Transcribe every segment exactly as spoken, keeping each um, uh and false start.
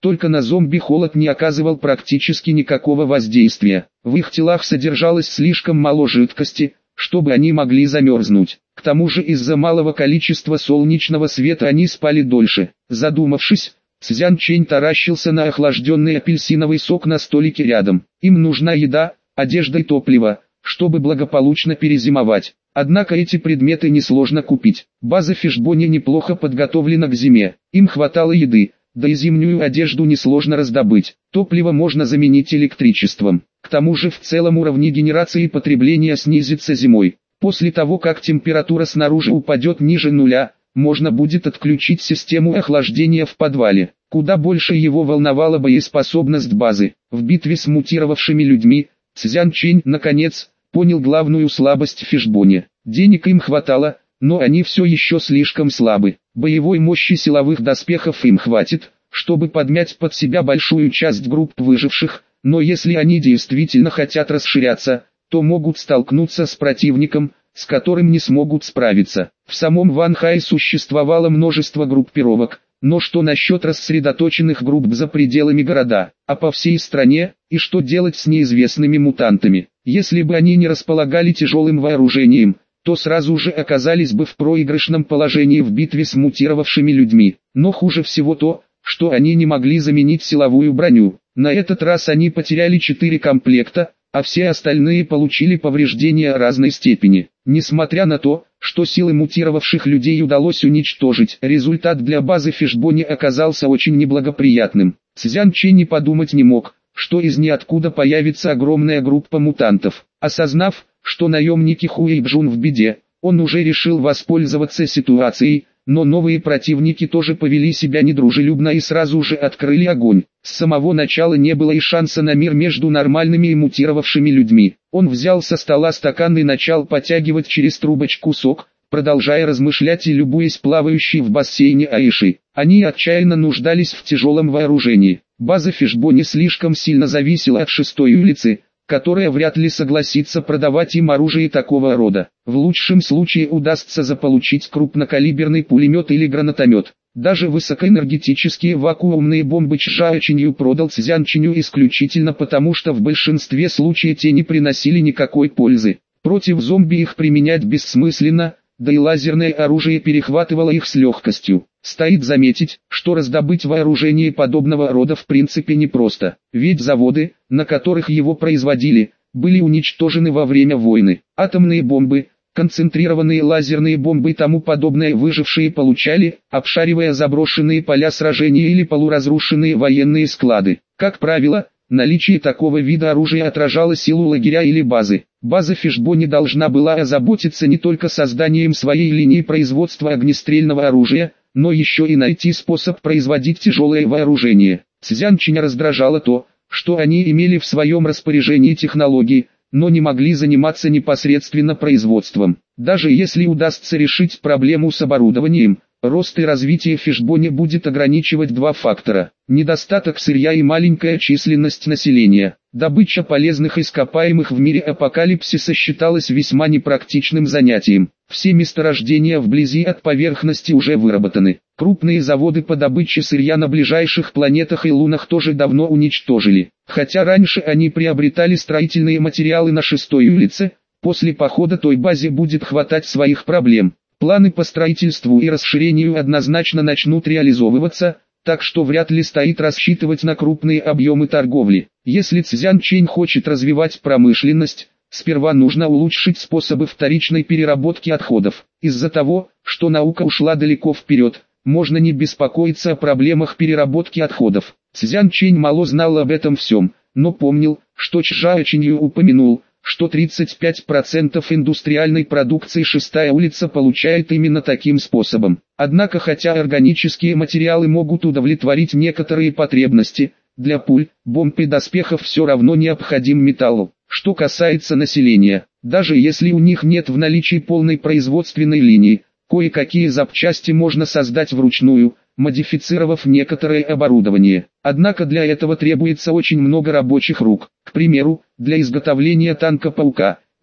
только на зомби холод не оказывал практически никакого воздействия. В их телах содержалось слишком мало жидкости, чтобы они могли замерзнуть. К тому же из-за малого количества солнечного света они спали дольше. Задумавшись, Цзян Чэнь таращился на охлажденный апельсиновый сок на столике рядом. Им нужна еда, одежда и топливо, чтобы благополучно перезимовать. Однако эти предметы несложно купить. База Фишбони неплохо подготовлена к зиме. Им хватало еды, да и зимнюю одежду несложно раздобыть. Топливо можно заменить электричеством. К тому же в целом уровни генерации и потребления снизится зимой. После того как температура снаружи упадет ниже нуля, можно будет отключить систему охлаждения в подвале. Куда больше его волновала боеспособность базы. В битве с мутировавшими людьми, Цзян Чэнь, наконец, понял главную слабость Фишбони. Денег им хватало, но они все еще слишком слабы. Боевой мощи силовых доспехов им хватит, чтобы подмять под себя большую часть групп выживших, но если они действительно хотят расширяться, то могут столкнуться с противником, с которым не смогут справиться. В самом Ванхае существовало множество группировок, но что насчет рассредоточенных групп за пределами города, а по всей стране, и что делать с неизвестными мутантами? Если бы они не располагали тяжелым вооружением, то сразу же оказались бы в проигрышном положении в битве с мутировавшими людьми. Но хуже всего то, что они не могли заменить силовую броню. На этот раз они потеряли четыре комплекта, а все остальные получили повреждения разной степени. Несмотря на то, что силы мутировавших людей удалось уничтожить, результат для базы Фишбони оказался очень неблагоприятным. Цзян Чэнь не подумать не мог, что из ниоткуда появится огромная группа мутантов. Осознав, что наемники Хуэйбжун в беде, он уже решил воспользоваться ситуацией, но новые противники тоже повели себя недружелюбно и сразу же открыли огонь. С самого начала не было и шанса на мир между нормальными и мутировавшими людьми. Он взял со стола стакан и начал потягивать через трубочку сок, продолжая размышлять и любуясь плавающей в бассейне Аишей. Они отчаянно нуждались в тяжелом вооружении. База Фишбони слишком сильно зависела от шестой улицы, которая вряд ли согласится продавать им оружие такого рода. В лучшем случае удастся заполучить крупнокалиберный пулемет или гранатомет. Даже высокоэнергетические вакуумные бомбы Чжао Чинью продал Цзян Чиню исключительно потому, что в большинстве случаев те не приносили никакой пользы. Против зомби их применять бессмысленно, да и лазерное оружие перехватывало их с легкостью. Стоит заметить, что раздобыть вооружение подобного рода в принципе непросто, ведь заводы, на которых его производили, были уничтожены во время войны. Атомные бомбы, концентрированные лазерные бомбы и тому подобное выжившие получали, обшаривая заброшенные поля сражений или полуразрушенные военные склады. Как правило, наличие такого вида оружия отражало силу лагеря или базы. База Фишбони должна была озаботиться не только созданием своей линии производства огнестрельного оружия, но еще и найти способ производить тяжелое вооружение. Цзян Чиня раздражало то, что они имели в своем распоряжении технологии, но не могли заниматься непосредственно производством. Даже если удастся решить проблему с оборудованием, рост и развитие Фишбони будет ограничивать два фактора: недостаток сырья и маленькая численность населения. Добыча полезных ископаемых в мире апокалипсиса считалась весьма непрактичным занятием. Все месторождения вблизи от поверхности уже выработаны. Крупные заводы по добыче сырья на ближайших планетах и лунах тоже давно уничтожили. Хотя раньше они приобретали строительные материалы на шестой улице, после похода той базе будет хватать своих проблем. Планы по строительству и расширению однозначно начнут реализовываться, так что вряд ли стоит рассчитывать на крупные объемы торговли. Если Цзян Чэнь хочет развивать промышленность, сперва нужно улучшить способы вторичной переработки отходов. Из-за того, что наука ушла далеко вперед, можно не беспокоиться о проблемах переработки отходов. Цзян Чэнь мало знал об этом всем, но помнил, что Чжао Чинью упомянул, что тридцать пять процентов индустриальной продукции шестая улица получает именно таким способом. Однако хотя органические материалы могут удовлетворить некоторые потребности, для пуль, бомб и доспехов все равно необходим металл. Что касается населения, даже если у них нет в наличии полной производственной линии, кое-какие запчасти можно создать вручную, модифицировав некоторое оборудование. Однако для этого требуется очень много рабочих рук. К примеру, для изготовления танка «Паука»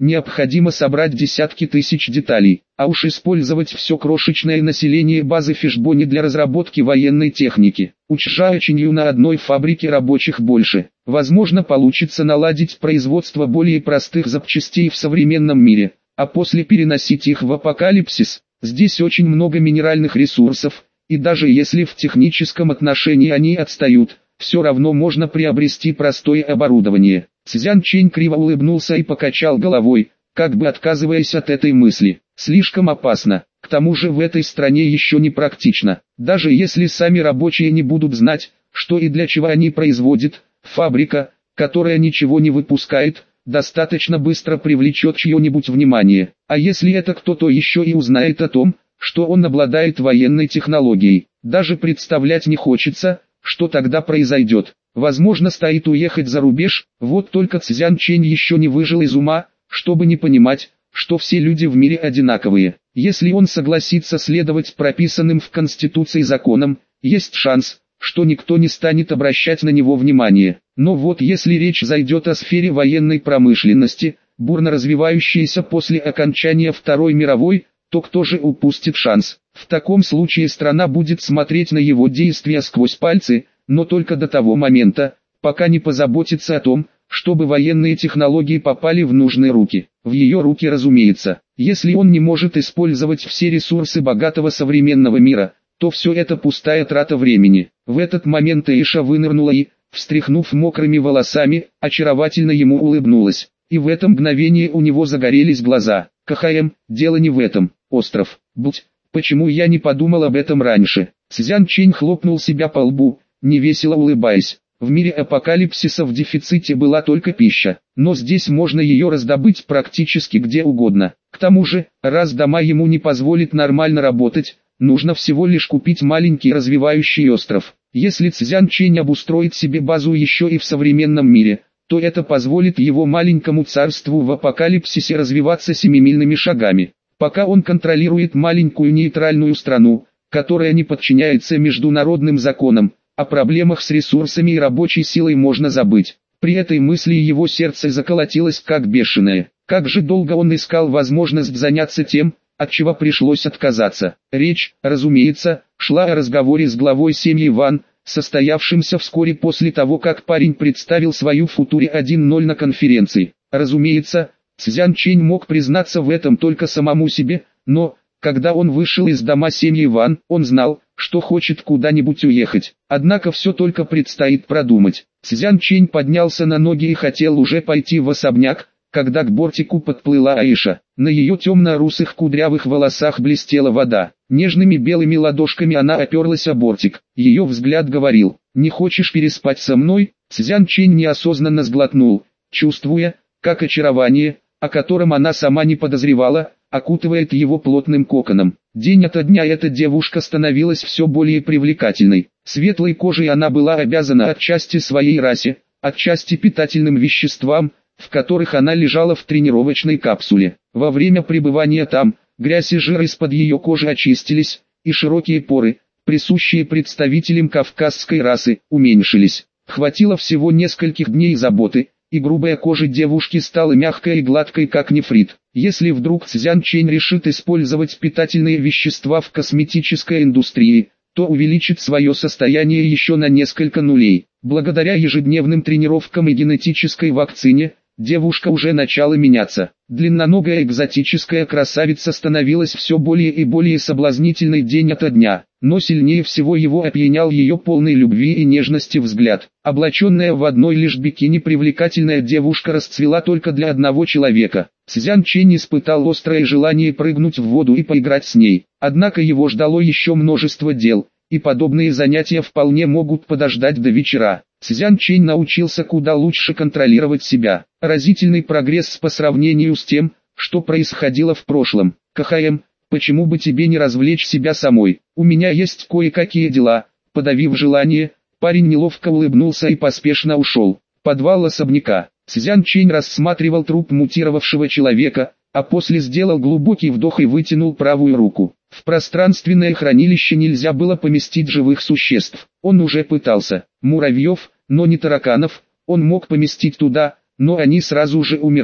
необходимо собрать десятки тысяч деталей, а уж использовать все крошечное население базы Фишбони для разработки военной техники. Учжаочинью на одной фабрике рабочих больше. Возможно, получится наладить производство более простых запчастей в современном мире, а после переносить их в апокалипсис. Здесь очень много минеральных ресурсов, и даже если в техническом отношении они отстают, все равно можно приобрести простое оборудование. Цзян Чэнь криво улыбнулся и покачал головой, как бы отказываясь от этой мысли. Слишком опасно, к тому же в этой стране еще не практично. Даже если сами рабочие не будут знать, что и для чего они производят, фабрика, которая ничего не выпускает, достаточно быстро привлечет чье-нибудь внимание. А если это кто-то еще и узнает о том, что он обладает военной технологией, даже представлять не хочется, что тогда произойдет. Возможно, стоит уехать за рубеж. Вот только Цзян Чэнь еще не выжил из ума, чтобы не понимать, что все люди в мире одинаковые. Если он согласится следовать прописанным в Конституции законам, есть шанс, что никто не станет обращать на него внимание. Но вот если речь зайдет о сфере военной промышленности, бурно развивающейся после окончания Второй мировой, то кто же упустит шанс? В таком случае страна будет смотреть на его действия сквозь пальцы, но только до того момента, пока не позаботится о том, чтобы военные технологии попали в нужные руки. В ее руки, разумеется. Если он не может использовать все ресурсы богатого современного мира, то все это пустая трата времени. В этот момент Эйша вынырнула и, встряхнув мокрыми волосами, очаровательно ему улыбнулась. И в это мгновение у него загорелись глаза. КХМ, дело не в этом, остров. Будь, почему я не подумал об этом раньше? Цзян Чэнь хлопнул себя по лбу, невесело улыбаясь. В мире апокалипсиса в дефиците была только пища, но здесь можно ее раздобыть практически где угодно. К тому же, раз дома ему не позволит нормально работать, нужно всего лишь купить маленький развивающий остров. Если Цзян Чэнь обустроит себе базу еще и в современном мире, то это позволит его маленькому царству в апокалипсисе развиваться семимильными шагами. Пока он контролирует маленькую нейтральную страну, которая не подчиняется международным законам, о проблемах с ресурсами и рабочей силой можно забыть. При этой мысли его сердце заколотилось как бешеное. Как же долго он искал возможность заняться тем, от чего пришлось отказаться. Речь, разумеется, шла о разговоре с главой семьи Ван, состоявшимся вскоре после того, как парень представил свою Футуре один ноль на конференции. Разумеется, Цзян Чэнь мог признаться в этом только самому себе, но, когда он вышел из дома семьи Ван, он знал, что хочет куда-нибудь уехать. Однако все только предстоит продумать. Цзян Чэнь поднялся на ноги и хотел уже пойти в особняк, когда к бортику подплыла Аиша. На ее темно-русых кудрявых волосах блестела вода. Нежными белыми ладошками она оперлась о бортик. Ее взгляд говорил: «Не хочешь переспать со мной?» Цзян Чэнь неосознанно сглотнул, чувствуя, как очарование, о котором она сама не подозревала, окутывает его плотным коконом. День ото дня эта девушка становилась все более привлекательной. Светлой кожей она была обязана отчасти своей расе, отчасти питательным веществам, в которых она лежала в тренировочной капсуле. Во время пребывания там, грязь и жир из-под ее кожи очистились, и широкие поры, присущие представителям кавказской расы, уменьшились. Хватило всего нескольких дней заботы, и грубая кожа девушки стала мягкой и гладкой как нефрит. Если вдруг Цзян Чэнь решит использовать питательные вещества в косметической индустрии, то увеличит свое состояние еще на несколько нулей. Благодаря ежедневным тренировкам и генетической вакцине, девушка уже начала меняться. Длинноногая экзотическая красавица становилась все более и более соблазнительной день ото дня, но сильнее всего его опьянял ее полный любви и нежности взгляд. Облаченная в одной лишь бикини привлекательная девушка расцвела только для одного человека. Цзян Чэнь испытал острое желание прыгнуть в воду и поиграть с ней, однако его ждало еще множество дел, и подобные занятия вполне могут подождать до вечера. Цзян Чэнь научился куда лучше контролировать себя. Разительный прогресс по сравнению с тем, что происходило в прошлом. КХМ, почему бы тебе не развлечь себя самой? У меня есть кое-какие дела. Подавив желание, парень неловко улыбнулся и поспешно ушел. Подвал особняка. Цзян Чэнь рассматривал труп мутировавшего человека, а после сделал глубокий вдох и вытянул правую руку. В пространственное хранилище нельзя было поместить живых существ. Он уже пытался. Муравьев, но не тараканов, он мог поместить туда, но они сразу же умирали.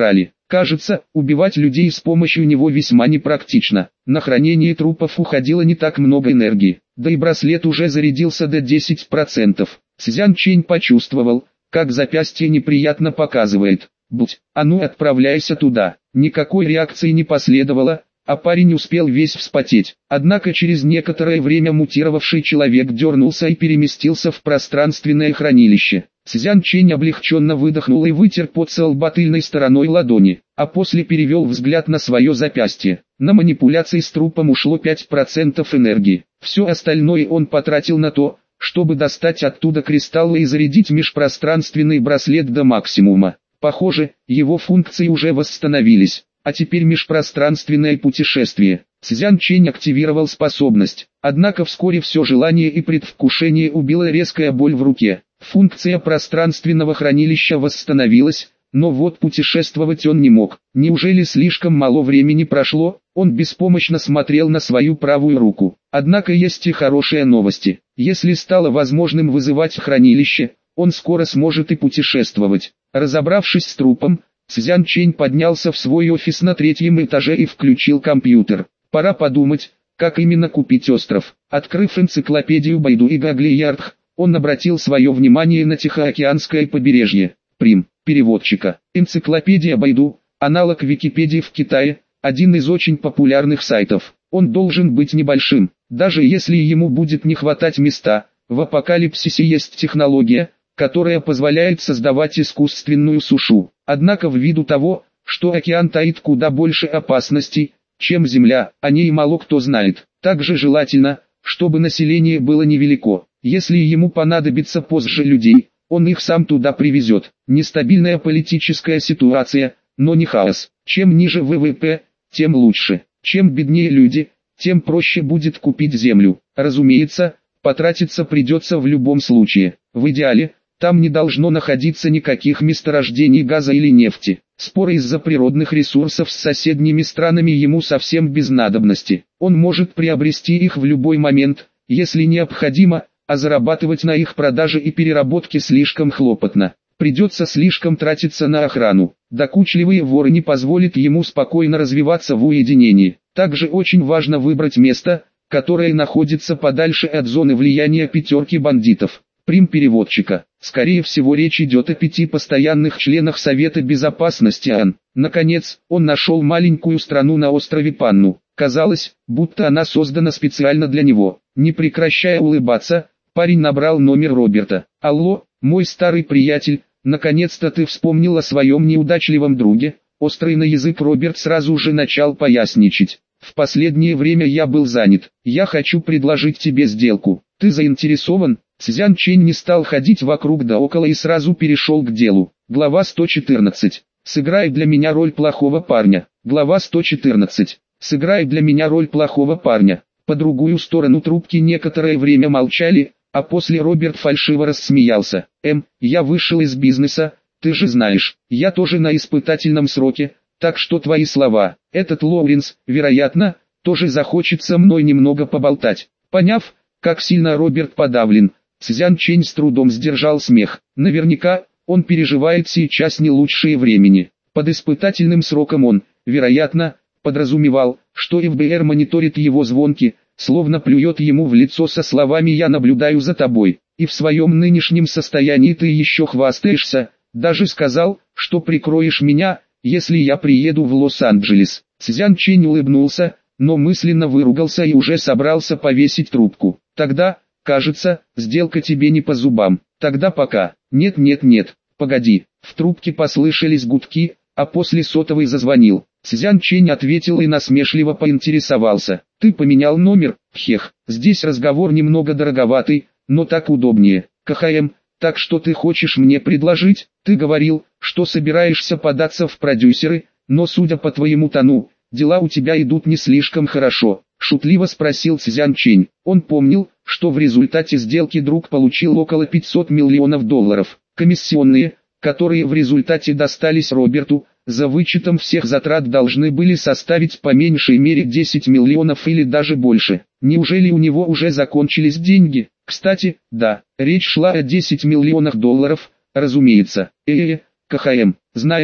Кажется, убивать людей с помощью него весьма непрактично. На хранение трупов уходило не так много энергии, да и браслет уже зарядился до десяти процентов. Цзян Чэнь почувствовал, как запястье неприятно показывает. «Будь, а ну отправляйся туда». Никакой реакции не последовало, а парень успел весь вспотеть. Однако через некоторое время мутировавший человек дернулся и переместился в пространственное хранилище. Цзян Чэнь облегченно выдохнул и вытер пот со лба тыльной стороной ладони, а после перевел взгляд на свое запястье. На манипуляции с трупом ушло пять процентов энергии. Все остальное он потратил на то, чтобы достать оттуда кристаллы и зарядить межпространственный браслет до максимума. Похоже, его функции уже восстановились, а теперь межпространственное путешествие. Цзян Чэнь активировал способность, однако вскоре все желание и предвкушение убила резкая боль в руке. Функция пространственного хранилища восстановилась, но вот путешествовать он не мог. Неужели слишком мало времени прошло? Он беспомощно смотрел на свою правую руку. Однако есть и хорошие новости. Если стало возможным вызывать хранилище, он скоро сможет и путешествовать. Разобравшись с трупом, Цзян Чэнь поднялся в свой офис на третьем этаже и включил компьютер. Пора подумать, как именно купить остров. Открыв энциклопедию Байду и Гаглиярдх, он обратил свое внимание на Тихоокеанское побережье. Прим. Переводчика. Энциклопедия Байду, аналог Википедии в Китае, один из очень популярных сайтов. Он должен быть небольшим, даже если ему будет не хватать места. В апокалипсисе есть технология, которая позволяет создавать искусственную сушу. Однако ввиду того, что океан таит куда больше опасностей, чем Земля, о ней мало кто знает. Также желательно, чтобы население было невелико. Если ему понадобится позже людей, он их сам туда привезет. Нестабильная политическая ситуация, но не хаос. Чем ниже вэ вэ пэ, тем лучше. Чем беднее люди, тем проще будет купить землю. Разумеется, потратиться придется в любом случае. В идеале, там не должно находиться никаких месторождений газа или нефти. Споры из-за природных ресурсов с соседними странами ему совсем без надобности. Он может приобрести их в любой момент, если необходимо, а зарабатывать на их продаже и переработке слишком хлопотно. Придется слишком тратиться на охрану. Докучливые воры не позволят ему спокойно развиваться в уединении. Также очень важно выбрать место, которое находится подальше от зоны влияния пятерки бандитов. Прим переводчика. Скорее всего речь идет о пяти постоянных членах Совета Безопасности ООН. Наконец, он нашел маленькую страну на острове Панну. Казалось, будто она создана специально для него. Не прекращая улыбаться, парень набрал номер Роберта. «Алло, мой старый приятель, наконец-то ты вспомнил о своем неудачливом друге». Острый на язык Роберт сразу же начал поясничать. «В последнее время я был занят. Я хочу предложить тебе сделку. Ты заинтересован?» Цзян Чэнь не стал ходить вокруг да около и сразу перешел к делу. Глава сто четырнадцать. «Сыграй для меня роль плохого парня». Глава сто четырнадцать. «Сыграй для меня роль плохого парня». По другую сторону трубки некоторое время молчали, а после Роберт фальшиво рассмеялся. «Эм, я вышел из бизнеса, ты же знаешь, я тоже на испытательном сроке, так что твои слова, этот Лоуренс, вероятно, тоже захочет со мной немного поболтать». Поняв, как сильно Роберт подавлен, Цзян Чэнь с трудом сдержал смех. Наверняка, он переживает сейчас не лучшие времени. Под испытательным сроком он, вероятно, подразумевал, что эф бэ эр мониторит его звонки, словно плюет ему в лицо со словами «я наблюдаю за тобой». И в своем нынешнем состоянии ты еще хвастаешься, даже сказал, что прикроешь меня, если я приеду в Лос-Анджелес. Цзян Чэнь улыбнулся, но мысленно выругался и уже собрался повесить трубку. Тогда, кажется, сделка тебе не по зубам. Тогда пока. Нет нет нет, погоди. В трубке послышались гудки, а после сотовый зазвонил. Цзян Чэнь ответил и насмешливо поинтересовался. Ты поменял номер? Хех, здесь разговор немного дороговатый, но так удобнее. ка ха эм, так что ты хочешь мне предложить? Ты говорил, что собираешься податься в продюсеры, но судя по твоему тону, дела у тебя идут не слишком хорошо. Шутливо спросил Цзян Чэнь. Он помнил, что в результате сделки друг получил около пятисот миллионов долларов. Комиссионные, которые в результате достались Роберту, за вычетом всех затрат должны были составить по меньшей мере десять миллионов или даже больше. Неужели у него уже закончились деньги? Кстати, да, речь шла о десяти миллионах долларов, разумеется. Э-э, ка ха эм, знаешь,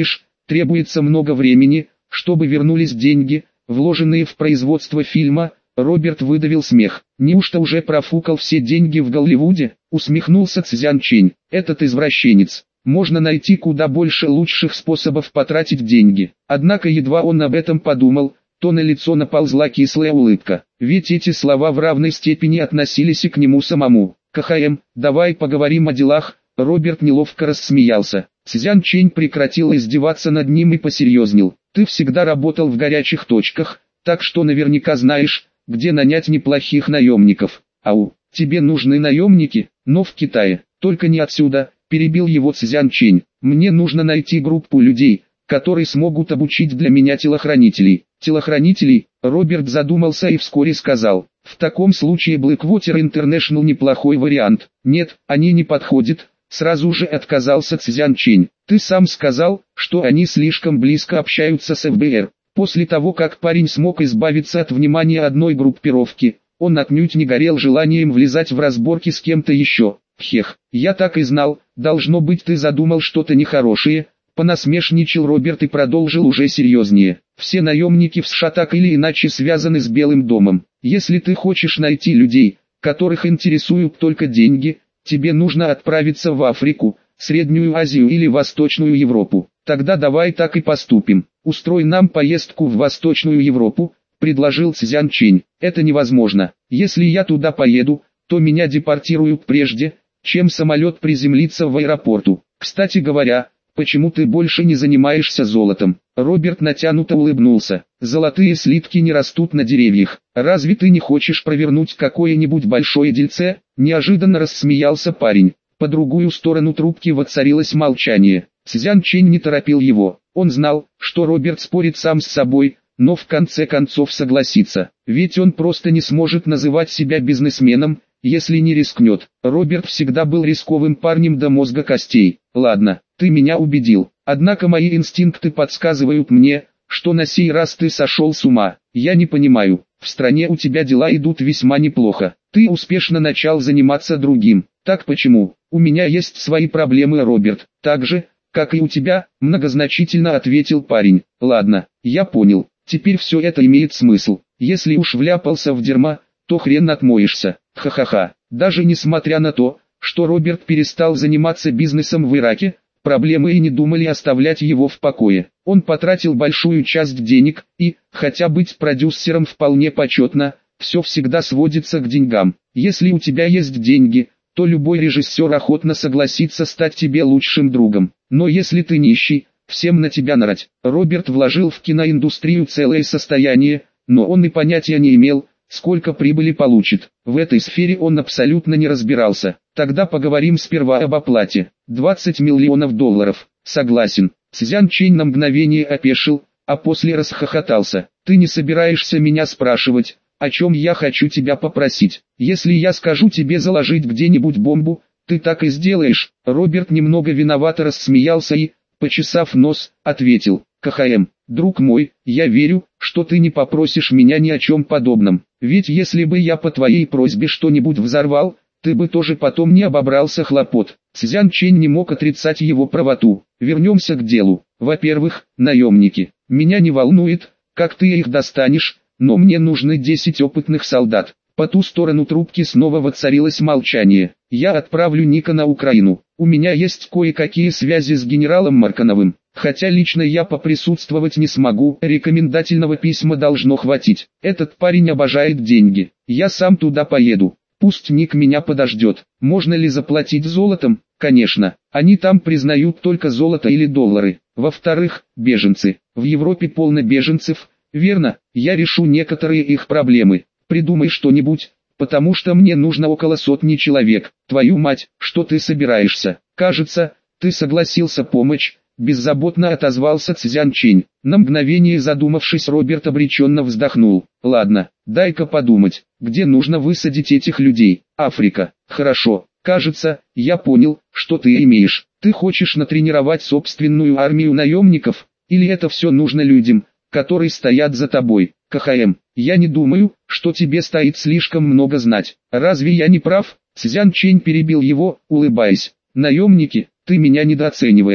Требуется много времени, чтобы вернулись деньги, вложенные в производство фильма. Роберт выдавил смех. Неужто уже профукал все деньги в Голливуде? Усмехнулся Цзян Чэнь. Этот извращенец. Можно найти куда больше лучших способов потратить деньги. Однако едва он об этом подумал, то на лицо наползла кислая улыбка. Ведь эти слова в равной степени относились и к нему самому. «КХМ, давай поговорим о делах». Роберт неловко рассмеялся. Цзян Чэнь прекратил издеваться над ним и посерьезнел. «Ты всегда работал в горячих точках, так что наверняка знаешь, где нанять неплохих наемников. Ау, тебе нужны наемники, но в Китае, только не отсюда», перебил его Цзян Чэнь. «Мне нужно найти группу людей, которые смогут обучить для меня телохранителей». «Телохранителей?» Роберт задумался и вскоре сказал. «В таком случае Blackwater International неплохой вариант». «Нет, они не подходят», сразу же отказался Цзян Чэнь. «Ты сам сказал, что они слишком близко общаются с эф бэ эр». После того, как парень смог избавиться от внимания одной группировки, он отнюдь не горел желанием влезать в разборки с кем-то еще. «Хех, я так и знал, должно быть ты задумал что-то нехорошее», понасмешничал Роберт и продолжил уже серьезнее. «Все наемники в США так или иначе связаны с Белым домом. Если ты хочешь найти людей, которых интересуют только деньги, тебе нужно отправиться в Африку, Среднюю Азию или Восточную Европу. Тогда давай так и поступим. Устрой нам поездку в Восточную Европу», предложил Цзян Чэнь. «Это невозможно. Если я туда поеду, то меня депортируют прежде, чем самолет приземлится в аэропорту. Кстати говоря, почему ты больше не занимаешься золотом?» Роберт натянуто улыбнулся. «Золотые слитки не растут на деревьях. Разве ты не хочешь провернуть какое-нибудь большое дельце?» Неожиданно рассмеялся парень. По другую сторону трубки воцарилось молчание. Цзян Чэнь не торопил его. Он знал, что Роберт спорит сам с собой, но в конце концов согласится. Ведь он просто не сможет называть себя бизнесменом, если не рискнет. Роберт всегда был рисковым парнем до мозга костей. «Ладно, ты меня убедил. Однако мои инстинкты подсказывают мне, что на сей раз ты сошел с ума. Я не понимаю, в стране у тебя дела идут весьма неплохо. Ты успешно начал заниматься другим. Так почему? У меня есть свои проблемы, Роберт. Так же, как и у тебя», многозначительно ответил парень. «Ладно, я понял. Теперь все это имеет смысл. Если уж вляпался в дерьмо, то хрен отмоешься. Ха-ха-ха». Даже несмотря на то, что Роберт перестал заниматься бизнесом в Ираке, проблемы и не думали оставлять его в покое. Он потратил большую часть денег, и, хотя быть продюсером вполне почетно, все всегда сводится к деньгам. Если у тебя есть деньги, то любой режиссер охотно согласится стать тебе лучшим другом. Но если ты нищий, всем на тебя нарать. Роберт вложил в киноиндустрию целое состояние, но он и понятия не имел, сколько прибыли получит. В этой сфере он абсолютно не разбирался. «Тогда поговорим сперва об оплате. двадцать миллионов долларов. Согласен». Цзян Чэнь на мгновение опешил, а после расхохотался. «Ты не собираешься меня спрашивать, о чем я хочу тебя попросить? Если я скажу тебе заложить где-нибудь бомбу, ты так и сделаешь?» Роберт немного виновато рассмеялся и, почесав нос, ответил. «КХМ, друг мой, я верю, что ты не попросишь меня ни о чем подобном. Ведь если бы я по твоей просьбе что-нибудь взорвал, ты бы тоже потом не обобрался хлопот». Цзян Чэнь не мог отрицать его правоту. «Вернемся к делу. Во-первых, наемники. Меня не волнует, как ты их достанешь, но мне нужны десять опытных солдат». По ту сторону трубки снова воцарилось молчание. «Я отправлю Ника на Украину. У меня есть кое-какие связи с генералом Маркановым. Хотя лично я поприсутствовать не смогу, рекомендательного письма должно хватить. Этот парень обожает деньги. Я сам туда поеду. Пусть Ник меня подождет. Можно ли заплатить золотом? Конечно. Они там признают только золото или доллары. Во-вторых, беженцы. В Европе полно беженцев, верно? Я решу некоторые их проблемы. Придумай что-нибудь, потому что мне нужно около сотни человек. Твою мать, что ты собираешься? Кажется, ты согласился помочь». Беззаботно отозвался Цзян Чэнь. На мгновение задумавшись, Роберт обреченно вздохнул. «Ладно, дай-ка подумать, где нужно высадить этих людей?» «Африка. Хорошо. Кажется, я понял, что ты имеешь. Ты хочешь натренировать собственную армию наемников? Или это все нужно людям, которые стоят за тобой?» «КХМ, я не думаю, что тебе стоит слишком много знать. Разве я не прав?» Цзян Чэнь перебил его, улыбаясь. «Наемники, ты меня недооцениваешь.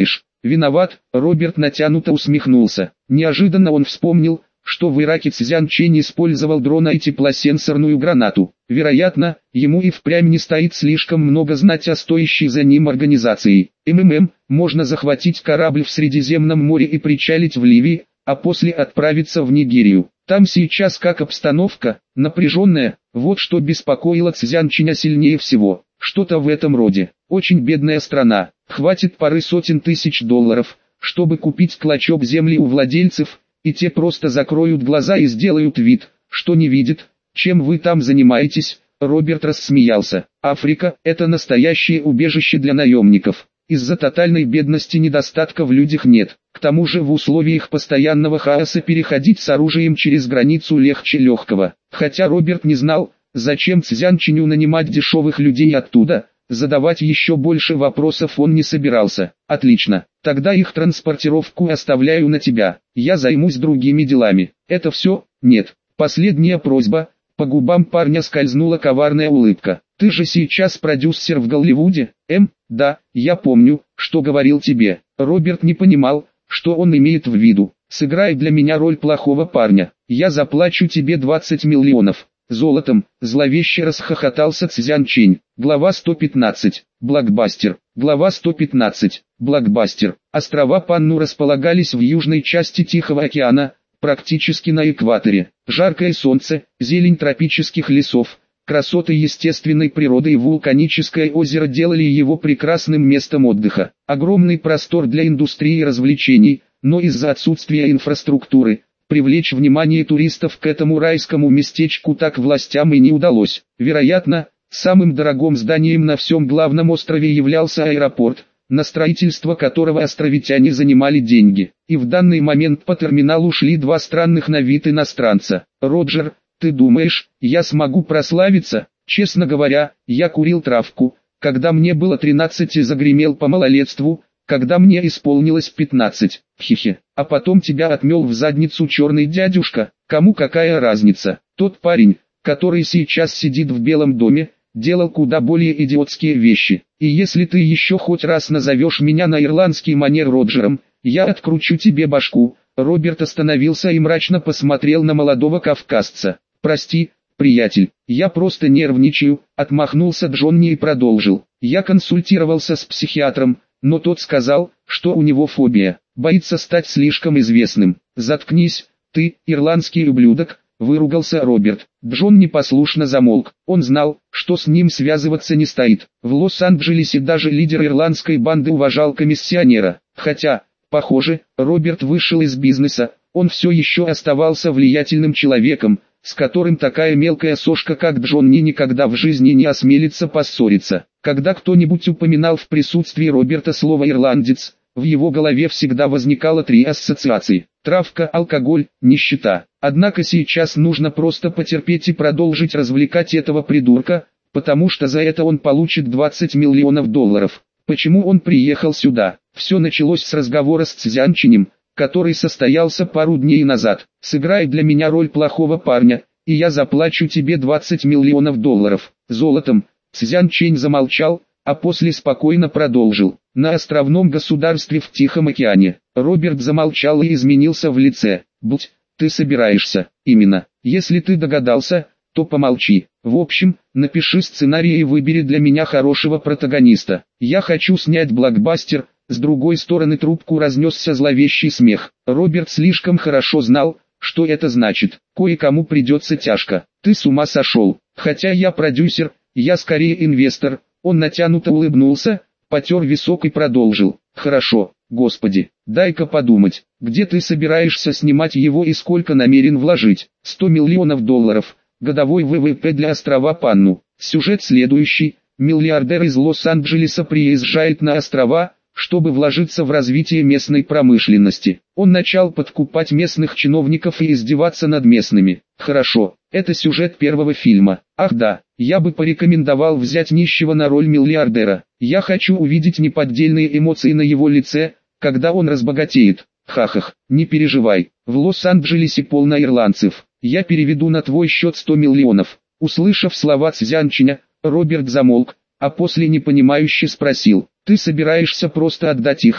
Виноват, Роберт натянуто усмехнулся. Неожиданно он вспомнил, что в Ираке Цзян Чэнь использовал дрона и теплосенсорную гранату. Вероятно, ему и впрямь не стоит слишком много знать о стоящей за ним организации. МММ, можно захватить корабль в Средиземном море и причалить в Ливии, а после отправиться в Нигерию. Там сейчас как обстановка, напряженная, вот что беспокоило Цзян Чэня сильнее всего. Что-то в этом роде. Очень бедная страна, хватит пары сотен тысяч долларов, чтобы купить клочок земли у владельцев, и те просто закроют глаза и сделают вид, что не видят. Чем вы там занимаетесь? Роберт рассмеялся. Африка – это настоящее убежище для наемников. Из-за тотальной бедности недостатка в людях нет. К тому же в условиях постоянного хаоса переходить с оружием через границу легче легкого. Хотя Роберт не знал, зачем Цзян Чэню нанимать дешевых людей оттуда, задавать еще больше вопросов он не собирался. Отлично, тогда их транспортировку оставляю на тебя, я займусь другими делами. Это все? Нет. Последняя просьба. По губам парня скользнула коварная улыбка. Ты же сейчас продюсер в Голливуде? Эм, да, я помню, что говорил тебе. Роберт не понимал, что он имеет в виду. Сыграй для меня роль плохого парня, я заплачу тебе двадцать миллионов. Золотом, зловеще расхохотался Цзян Чэнь. Глава сто пятнадцать. Блокбастер. Глава сто пятнадцать. Блокбастер. Острова Панну располагались в южной части Тихого океана, практически на экваторе. Жаркое солнце, зелень тропических лесов, красоты естественной природы и вулканическое озеро делали его прекрасным местом отдыха. Огромный простор для индустрии и развлечений, но из-за отсутствия инфраструктуры, привлечь внимание туристов к этому райскому местечку так властям и не удалось. Вероятно, самым дорогим зданием на всем главном острове являлся аэропорт, на строительство которого островитяне занимали деньги. И в данный момент по терминалу шли два странных на вид иностранца. «Роджер, ты думаешь, я смогу прославиться?» Честно говоря, я курил травку, когда мне было тринадцать и загремел по малолетству, когда мне исполнилось пятнадцать. Хихи. А потом тебя отмел в задницу черный дядюшка. Кому какая разница? Тот парень, который сейчас сидит в Белом доме, делал куда более идиотские вещи. И если ты еще хоть раз назовешь меня на ирландский манер Роджером, я откручу тебе башку. Роберт остановился и мрачно посмотрел на молодого кавказца. Прости, приятель, я просто нервничаю, отмахнулся Джонни и продолжил. Я консультировался с психиатром, но тот сказал, что у него фобия, боится стать слишком известным. Заткнись, ты, ирландский ублюдок, выругался Роберт. Джон непослушно замолк. Он знал, что с ним связываться не стоит. В Лос-Анджелесе даже лидер ирландской банды уважал комиссионера. Хотя, похоже, Роберт вышел из бизнеса, он все еще оставался влиятельным человеком, с которым такая мелкая сошка как Джонни никогда в жизни не осмелится поссориться. Когда кто-нибудь упоминал в присутствии Роберта слово «ирландец», в его голове всегда возникало три ассоциации: травка, алкоголь, нищета. Однако сейчас нужно просто потерпеть и продолжить развлекать этого придурка, потому что за это он получит двадцать миллионов долларов. Почему он приехал сюда? Все началось с разговора с Цзян Чэнем, который состоялся пару дней назад. Сыграй для меня роль плохого парня, и я заплачу тебе двадцать миллионов долларов. Золотом. Цзян Чэнь замолчал, а после спокойно продолжил. На островном государстве в Тихом океане. Роберт замолчал и изменился в лице. Будь, ты собираешься? Именно. Если ты догадался, то помолчи. В общем, напиши сценарий и выбери для меня хорошего протагониста. Я хочу снять блокбастер. С другой стороны трубку разнесся зловещий смех. Роберт слишком хорошо знал, что это значит. Кое-кому придется тяжко. Ты с ума сошел. Хотя я продюсер, я скорее инвестор. Он натянуто улыбнулся, потер висок и продолжил. Хорошо, господи, дай-ка подумать, где ты собираешься снимать его и сколько намерен вложить? сто миллионов долларов, годовой вэ вэ пэ для острова Панну. Сюжет следующий. Миллиардер из Лос-Анджелеса приезжает на острова, чтобы вложиться в развитие местной промышленности. Он начал подкупать местных чиновников и издеваться над местными. Хорошо, это сюжет первого фильма. Ах да, я бы порекомендовал взять нищего на роль миллиардера. Я хочу увидеть неподдельные эмоции на его лице, когда он разбогатеет. Хахах, не переживай, в Лос-Анджелесе полно ирландцев. Я переведу на твой счет сто миллионов. Услышав слова Цзян Чэня, Роберт замолк, а после непонимающе спросил. Ты собираешься просто отдать их мне?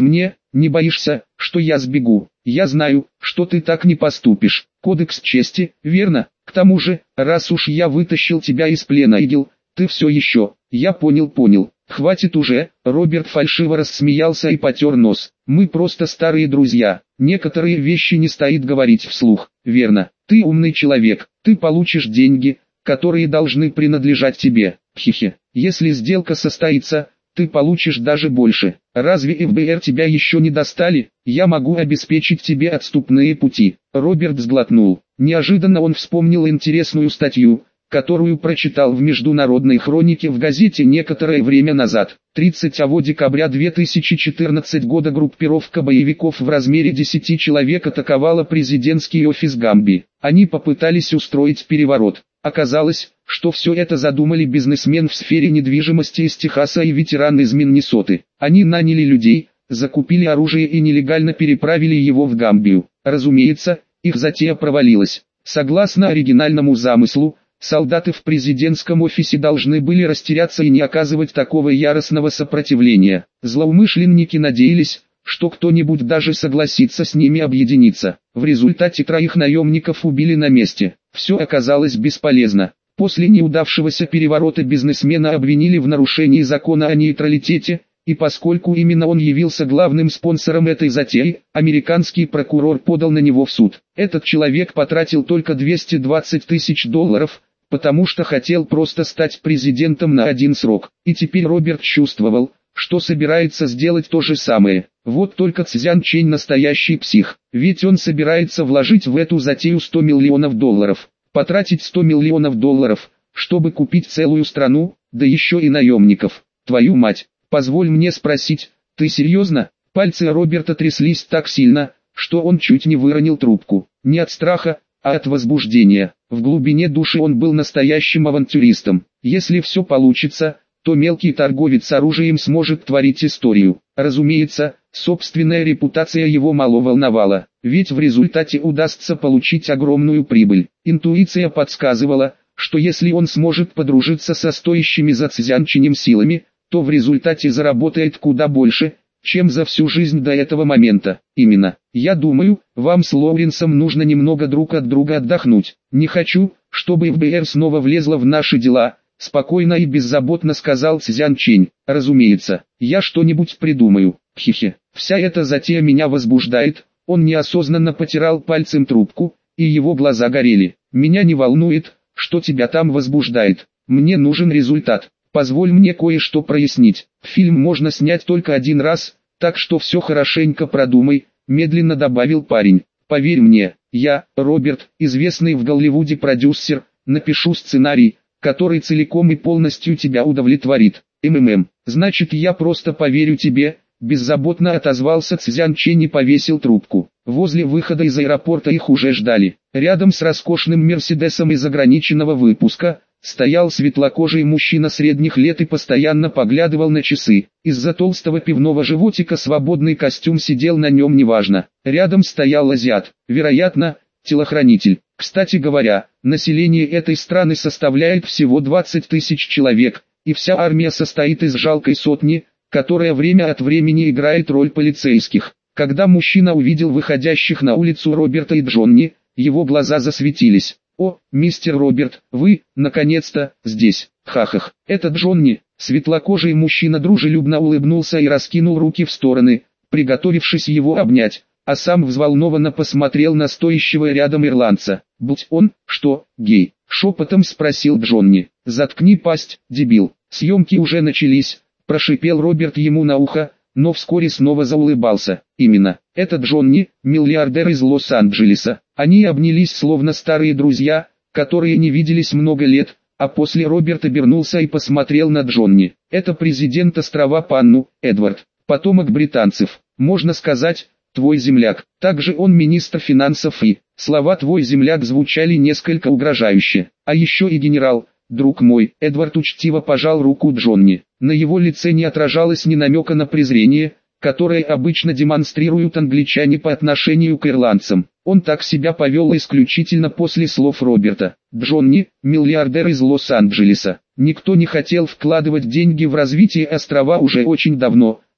Не боишься, что я сбегу? Я знаю, что ты так не поступишь. Кодекс чести, верно? К тому же, раз уж я вытащил тебя из плена, Игл, ты все еще. Я понял, понял. Хватит уже. Роберт фальшиво рассмеялся и потер нос. Мы просто старые друзья. Некоторые вещи не стоит говорить вслух. Верно. Ты умный человек. Ты получишь деньги, которые должны принадлежать тебе. Хихи. Если сделка состоится, ты получишь даже больше. Разве эф бэ эр тебя еще не достали? Я могу обеспечить тебе отступные пути. Роберт сглотнул. Неожиданно он вспомнил интересную статью, которую прочитал в Международной хронике в газете некоторое время назад. тридцатого декабря две тысячи четырнадцатого года группировка боевиков в размере десяти человек атаковала президентский офис Гамбии. Они попытались устроить переворот. Оказалось, что все это задумали бизнесмен в сфере недвижимости из Техаса и ветеран из Миннесоты. Они наняли людей, закупили оружие и нелегально переправили его в Гамбию. Разумеется, их затея провалилась. Согласно оригинальному замыслу, солдаты в президентском офисе должны были растеряться и не оказывать такого яростного сопротивления. Злоумышленники надеялись, что кто-нибудь даже согласится с ними объединиться. В результате троих наемников убили на месте. Все оказалось бесполезно. После неудавшегося переворота бизнесмена обвинили в нарушении закона о нейтралитете, и поскольку именно он явился главным спонсором этой затеи, американский прокурор подал на него в суд. Этот человек потратил только двести двадцать тысяч долларов, потому что хотел просто стать президентом на один срок. И теперь Роберт чувствовал, что собирается сделать то же самое. Вот только Цзян Чэнь настоящий псих, ведь он собирается вложить в эту затею сто миллионов долларов. Потратить сто миллионов долларов, чтобы купить целую страну, да еще и наемников. Твою мать, позволь мне спросить, ты серьезно? Пальцы Роберта тряслись так сильно, что он чуть не выронил трубку. Не от страха, а от возбуждения. В глубине души он был настоящим авантюристом. Если все получится, то мелкий торговец оружием сможет творить историю. Разумеется, собственная репутация его мало волновала, ведь в результате удастся получить огромную прибыль. Интуиция подсказывала, что если он сможет подружиться со стоящими за Цзян Чэнем силами, то в результате заработает куда больше, чем за всю жизнь до этого момента. Именно. Я думаю, вам с Лоуренсом нужно немного друг от друга отдохнуть. Не хочу, чтобы эф бэ эр снова влезла в наши дела, спокойно и беззаботно сказал Цзян Чэнь. Разумеется, я что-нибудь придумаю. Хихи. Вся эта затея меня возбуждает. Он неосознанно потирал пальцем трубку, и его глаза горели. Меня не волнует, что тебя там возбуждает. Мне нужен результат. Позволь мне кое-что прояснить. Фильм можно снять только один раз, так что все хорошенько продумай, медленно добавил парень. Поверь мне, я, Роберт, известный в Голливуде продюсер, напишу сценарий, который целиком и полностью тебя удовлетворит. МММ. Значит, я просто поверю тебе, беззаботно отозвался Цзян Чэнь и повесил трубку. Возле выхода из аэропорта их уже ждали. Рядом с роскошным Мерседесом из ограниченного выпуска стоял светлокожий мужчина средних лет и постоянно поглядывал на часы. Из-за толстого пивного животика свободный костюм сидел на нем неважно. Рядом стоял азиат, вероятно, телохранитель. Кстати говоря, население этой страны составляет всего двадцать тысяч человек, и вся армия состоит из жалкой сотни, которая время от времени играет роль полицейских. Когда мужчина увидел выходящих на улицу Роберта и Джонни, его глаза засветились. «О, мистер Роберт, вы, наконец-то, здесь!» Хахах. Это Джонни. Светлокожий мужчина дружелюбно улыбнулся и раскинул руки в стороны, приготовившись его обнять, а сам взволнованно посмотрел на стоящего рядом ирландца. «Будь он, что, гей?» — шепотом спросил Джонни. «Заткни пасть, дебил. Съемки уже начались», — прошипел Роберт ему на ухо, но вскоре снова заулыбался. Именно, это Джонни, миллиардер из Лос-Анджелеса. Они обнялись словно старые друзья, которые не виделись много лет, а после Роберт обернулся и посмотрел на Джонни. Это президент острова Панну, Эдвард, потомок британцев, можно сказать, твой земляк. Также он министр финансов и, слова «твой земляк» звучали несколько угрожающе. А еще и генерал, друг мой. Эдвард учтиво пожал руку Джонни. На его лице не отражалось ни намека на презрение, которое обычно демонстрируют англичане по отношению к ирландцам. Он так себя повел исключительно после слов Роберта. Джонни, миллиардер из Лос-Анджелеса. Никто не хотел вкладывать деньги в развитие острова уже очень давно,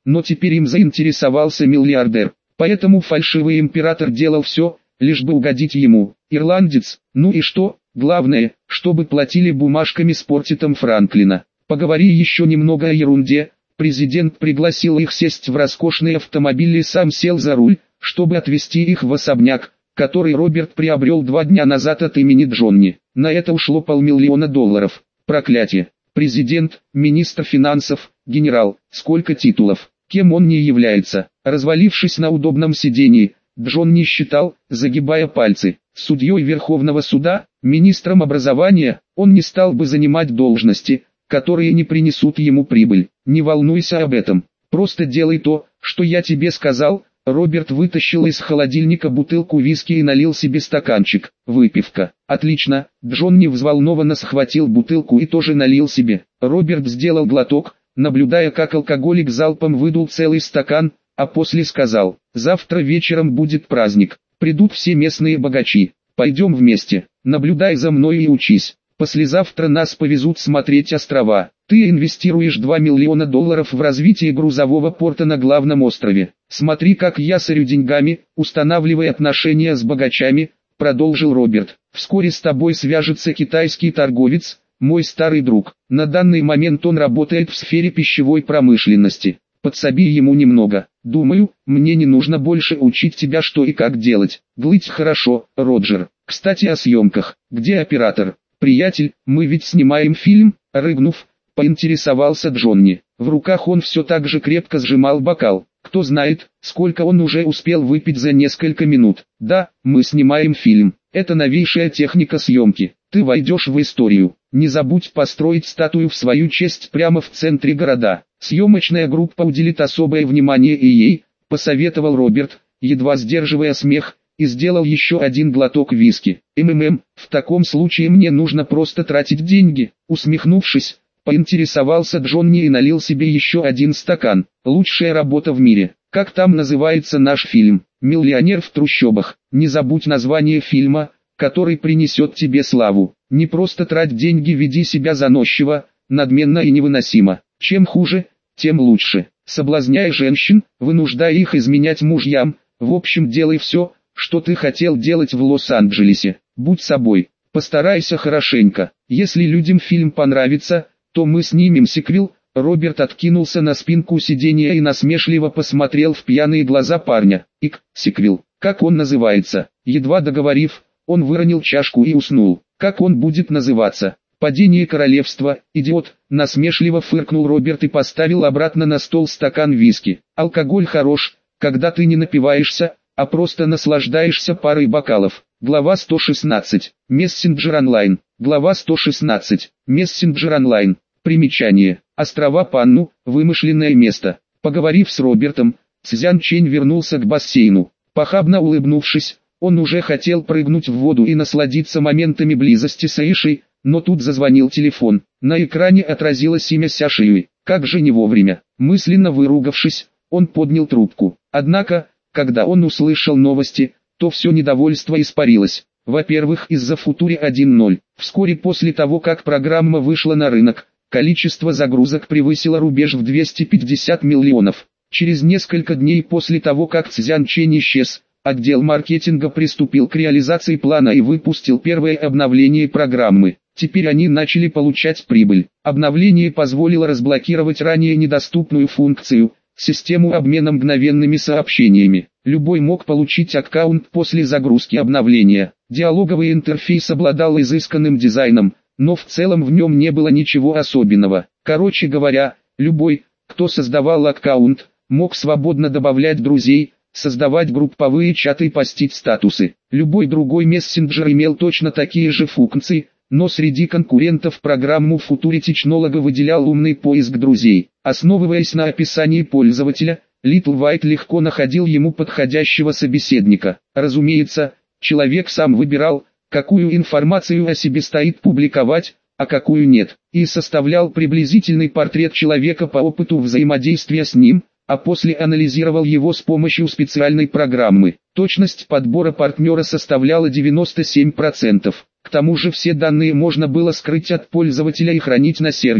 но теперь им заинтересовался миллиардер. Поэтому фальшивый император делал все, лишь бы угодить ему. Ирландец, ну и что, главное, чтобы платили бумажками с портретом Франклина. Поговори еще немного о ерунде. Президент пригласил их сесть в роскошный автомобиль и сам сел за руль, чтобы отвезти их в особняк, который Роберт приобрел два дня назад от имени Джонни. На это ушло полмиллиона долларов. Проклятие. Президент, министр финансов, генерал, сколько титулов. Кем он не является. Развалившись на удобном сидении, Джонни считал, загибая пальцы, судьей Верховного суда, министром образования, он не стал бы занимать должности, которые не принесут ему прибыль. Не волнуйся об этом, просто делай то, что я тебе сказал. Роберт вытащил из холодильника бутылку виски и налил себе стаканчик. Выпивка. Отлично. Джонни взволнованно схватил бутылку и тоже налил себе. Роберт сделал глоток, наблюдая, как алкоголик залпом выдул целый стакан, а после сказал: «Завтра вечером будет праздник. Придут все местные богачи. Пойдем вместе. Наблюдай за мной и учись. Послезавтра нас повезут смотреть острова. Ты инвестируешь два миллиона долларов в развитие грузового порта на главном острове. Смотри, как я сорю деньгами, устанавливая отношения с богачами», — продолжил Роберт. «Вскоре с тобой свяжется китайский торговец, мой старый друг. На данный момент он работает в сфере пищевой промышленности. Подсоби ему немного. Думаю, мне не нужно больше учить тебя, что и как делать. Глыть хорошо, Роджер. Кстати, о съемках. Где оператор?» «Приятель, мы ведь снимаем фильм», — рыгнув, поинтересовался Джонни. В руках он все так же крепко сжимал бокал. Кто знает, сколько он уже успел выпить за несколько минут. «Да, мы снимаем фильм. Это новейшая техника съемки. Ты войдешь в историю. Не забудь построить статую в свою честь прямо в центре города. Съемочная группа уделит особое внимание и ей», — посоветовал Роберт, едва сдерживая смех, и сделал еще один глоток виски. «МММ, в таком случае мне нужно просто тратить деньги», — усмехнувшись, поинтересовался Джонни и налил себе еще один стакан. «Лучшая работа в мире. Как там называется наш фильм? «Миллионер в трущобах». Не забудь название фильма, который принесет тебе славу. Не просто трать деньги, веди себя заносчиво, надменно и невыносимо. Чем хуже, тем лучше. Соблазняй женщин, вынуждай их изменять мужьям. В общем, делай все, что ты хотел делать в Лос-Анджелесе. Будь собой. Постарайся хорошенько. Если людям фильм понравится, то мы снимем сиквел». Роберт откинулся на спинку сиденья и насмешливо посмотрел в пьяные глаза парня. «Ик, сиквел. Как он называется?» Едва договорив, он выронил чашку и уснул. «Как он будет называться?» «Падение королевства, идиот», — насмешливо фыркнул Роберт и поставил обратно на стол стакан виски. «Алкоголь хорош, когда ты не напиваешься, а просто наслаждаешься парой бокалов». Глава сто шестнадцать. Мессенджер онлайн. Глава сто шестнадцать. Мессенджер онлайн. Примечание. Острова Панну, вымышленное место. Поговорив с Робертом, Цзян Чэнь вернулся к бассейну. Похабно улыбнувшись, он уже хотел прыгнуть в воду и насладиться моментами близости с Эйшей, но тут зазвонил телефон. На экране отразилось имя Ся Шиюй. Как же не вовремя. Мысленно выругавшись, он поднял трубку. Однако, когда он услышал новости, то все недовольство испарилось. Во-первых, из-за Футури один ноль. Вскоре после того, как программа вышла на рынок, количество загрузок превысило рубеж в двести пятьдесят миллионов. Через несколько дней после того, как Цзян Чэнь исчез, отдел маркетинга приступил к реализации плана и выпустил первое обновление программы. Теперь они начали получать прибыль. Обновление позволило разблокировать ранее недоступную функцию – систему обмена мгновенными сообщениями. Любой мог получить аккаунт после загрузки обновления. Диалоговый интерфейс обладал изысканным дизайном, но в целом в нем не было ничего особенного. Короче говоря, любой, кто создавал аккаунт, мог свободно добавлять друзей, создавать групповые чаты и постить статусы. Любой другой мессенджер имел точно такие же функции, но среди конкурентов программу Futuri Technology выделял умный поиск друзей. Основываясь на описании пользователя, Little White легко находил ему подходящего собеседника. Разумеется, человек сам выбирал, какую информацию о себе стоит публиковать, а какую нет, и составлял приблизительный портрет человека по опыту взаимодействия с ним, а после анализировал его с помощью специальной программы. Точность подбора партнера составляла девяносто семь процентов. К тому же все данные можно было скрыть от пользователя и хранить на сервере.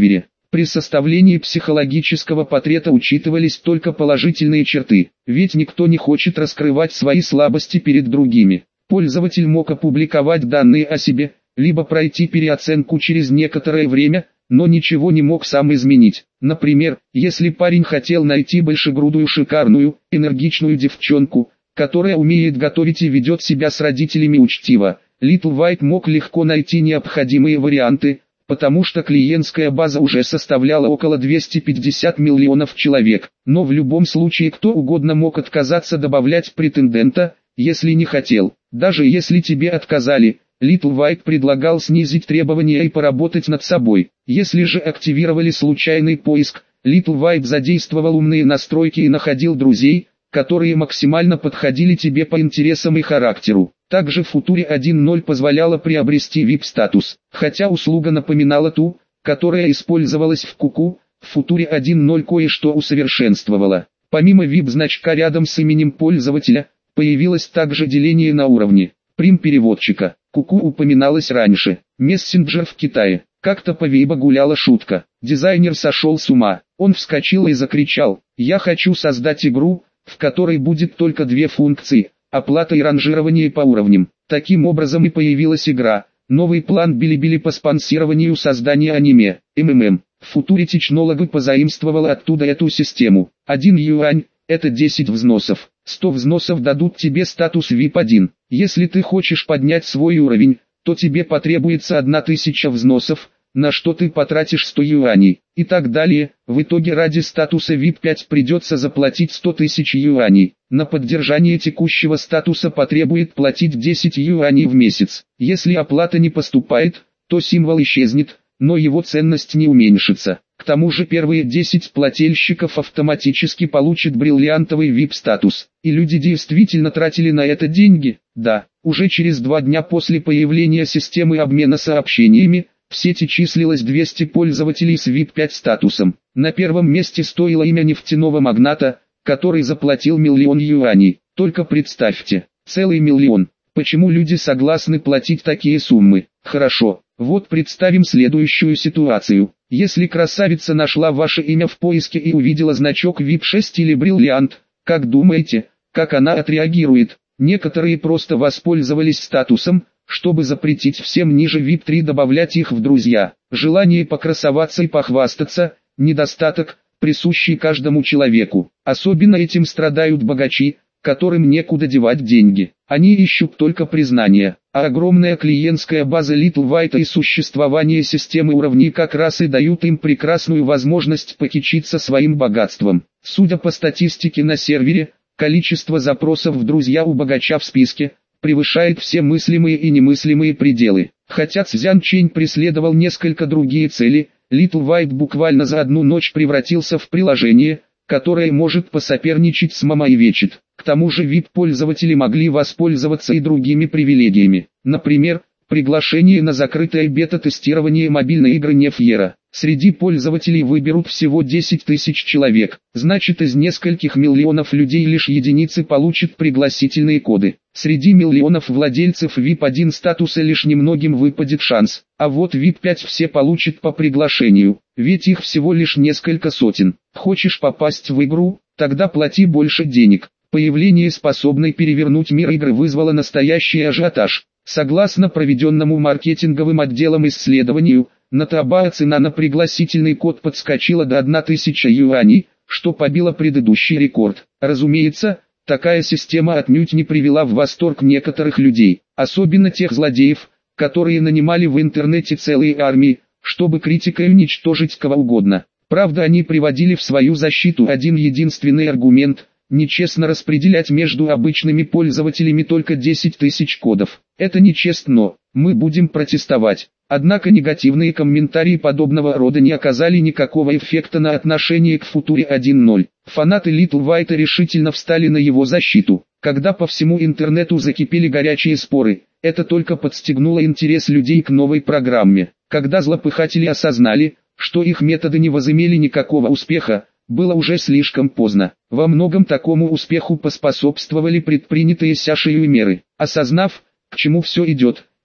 При составлении психологического портрета учитывались только положительные черты, ведь никто не хочет раскрывать свои слабости перед другими. Пользователь мог опубликовать данные о себе, либо пройти переоценку через некоторое время, но ничего не мог сам изменить. Например, если парень хотел найти большегрудую шикарную, энергичную девчонку, которая умеет готовить и ведет себя с родителями учтиво, Little White мог легко найти необходимые варианты, потому что клиентская база уже составляла около двухсот пятидесяти миллионов человек. Но в любом случае кто угодно мог отказаться добавлять претендента, если не хотел. Даже если тебе отказали, Little White предлагал снизить требования и поработать над собой. Если же активировали случайный поиск, Little White задействовал умные настройки и находил друзей, которые максимально подходили тебе по интересам и характеру. Также Future один ноль позволяла приобрести ви ай пи-статус, хотя услуга напоминала ту, которая использовалась в Куку, Future один ноль кое-что усовершенствовала. Помимо ви ай пи-значка рядом с именем пользователя, появилось также деление на уровне прим-переводчика. Куку упоминалось раньше. Мессенджер в Китае. Как-то по Вейбо гуляла шутка. Дизайнер сошел с ума. Он вскочил и закричал: «Я хочу создать игру, в которой будет только две функции – оплата и ранжирование по уровням». Таким образом и появилась игра. Новый план Билибили по спонсированию создания аниме, эм эм эм. Future Technology позаимствовала оттуда эту систему. Один юань – это десять взносов. сто взносов дадут тебе статус ви ай пи один. Если ты хочешь поднять свой уровень, то тебе потребуется одна тысяча взносов, на что ты потратишь сто юаней, и так далее. В итоге ради статуса ви ай пи пять придется заплатить сто тысяч юаней. На поддержание текущего статуса потребует платить десять юаней в месяц. Если оплата не поступает, то символ исчезнет, но его ценность не уменьшится. К тому же первые десять плательщиков автоматически получат бриллиантовый ви ай пи-статус. И люди действительно тратили на это деньги? Да. Уже через два дня после появления системы обмена сообщениями, в сети числилось двести пользователей с ви ай пи пять статусом. На первом месте стоило имя нефтяного магната, который заплатил миллион юаней. Только представьте, целый миллион. Почему люди согласны платить такие суммы? Хорошо, вот представим следующую ситуацию. Если красавица нашла ваше имя в поиске и увидела значок ви ай пи шесть или бриллиант, как думаете, как она отреагирует? Некоторые просто воспользовались статусом, чтобы запретить всем ниже ви ай пи три добавлять их в друзья. Желание покрасоваться и похвастаться – недостаток, присущий каждому человеку. Особенно этим страдают богачи, которым некуда девать деньги. Они ищут только признания, а огромная клиентская база Little White и существование системы уровней как раз и дают им прекрасную возможность покичиться своим богатством. Судя по статистике на сервере, количество запросов в друзья у богача в списке превышает все мыслимые и немыслимые пределы. Хотя Цзян Чэнь преследовал несколько другие цели, Little White буквально за одну ночь превратился в приложение, которое может посоперничать с Момо и Вечит. К тому же ви ай пи-пользователи могли воспользоваться и другими привилегиями. Например, приглашение на закрытое бета-тестирование мобильной игры Нефьера. Среди пользователей выберут всего десять тысяч человек. Значит, из нескольких миллионов людей лишь единицы получат пригласительные коды. Среди миллионов владельцев ви ай пи один статуса лишь немногим выпадет шанс. А вот ви ай пи пять все получат по приглашению, ведь их всего лишь несколько сотен. Хочешь попасть в игру? Тогда плати больше денег. Появление способной перевернуть мир игры вызвало настоящий ажиотаж. Согласно проведенному маркетинговым отделом исследованию, нотабая цена на пригласительный код подскочила до тысячи юаней, что побило предыдущий рекорд. Разумеется, такая система отнюдь не привела в восторг некоторых людей, особенно тех злодеев, которые нанимали в интернете целые армии, чтобы критикой уничтожить кого угодно. Правда, они приводили в свою защиту один единственный аргумент – нечестно распределять между обычными пользователями только десять тысяч кодов. Это нечестно, мы будем протестовать. Однако негативные комментарии подобного рода не оказали никакого эффекта на отношение к Future один ноль. Фанаты Little White решительно встали на его защиту. Когда по всему интернету закипели горячие споры, это только подстегнуло интерес людей к новой программе. Когда злопыхатели осознали, что их методы не возымели никакого успеха, было уже слишком поздно. Во многом такому успеху поспособствовали предпринятые Сяшею меры. Осознав, к чему все идет,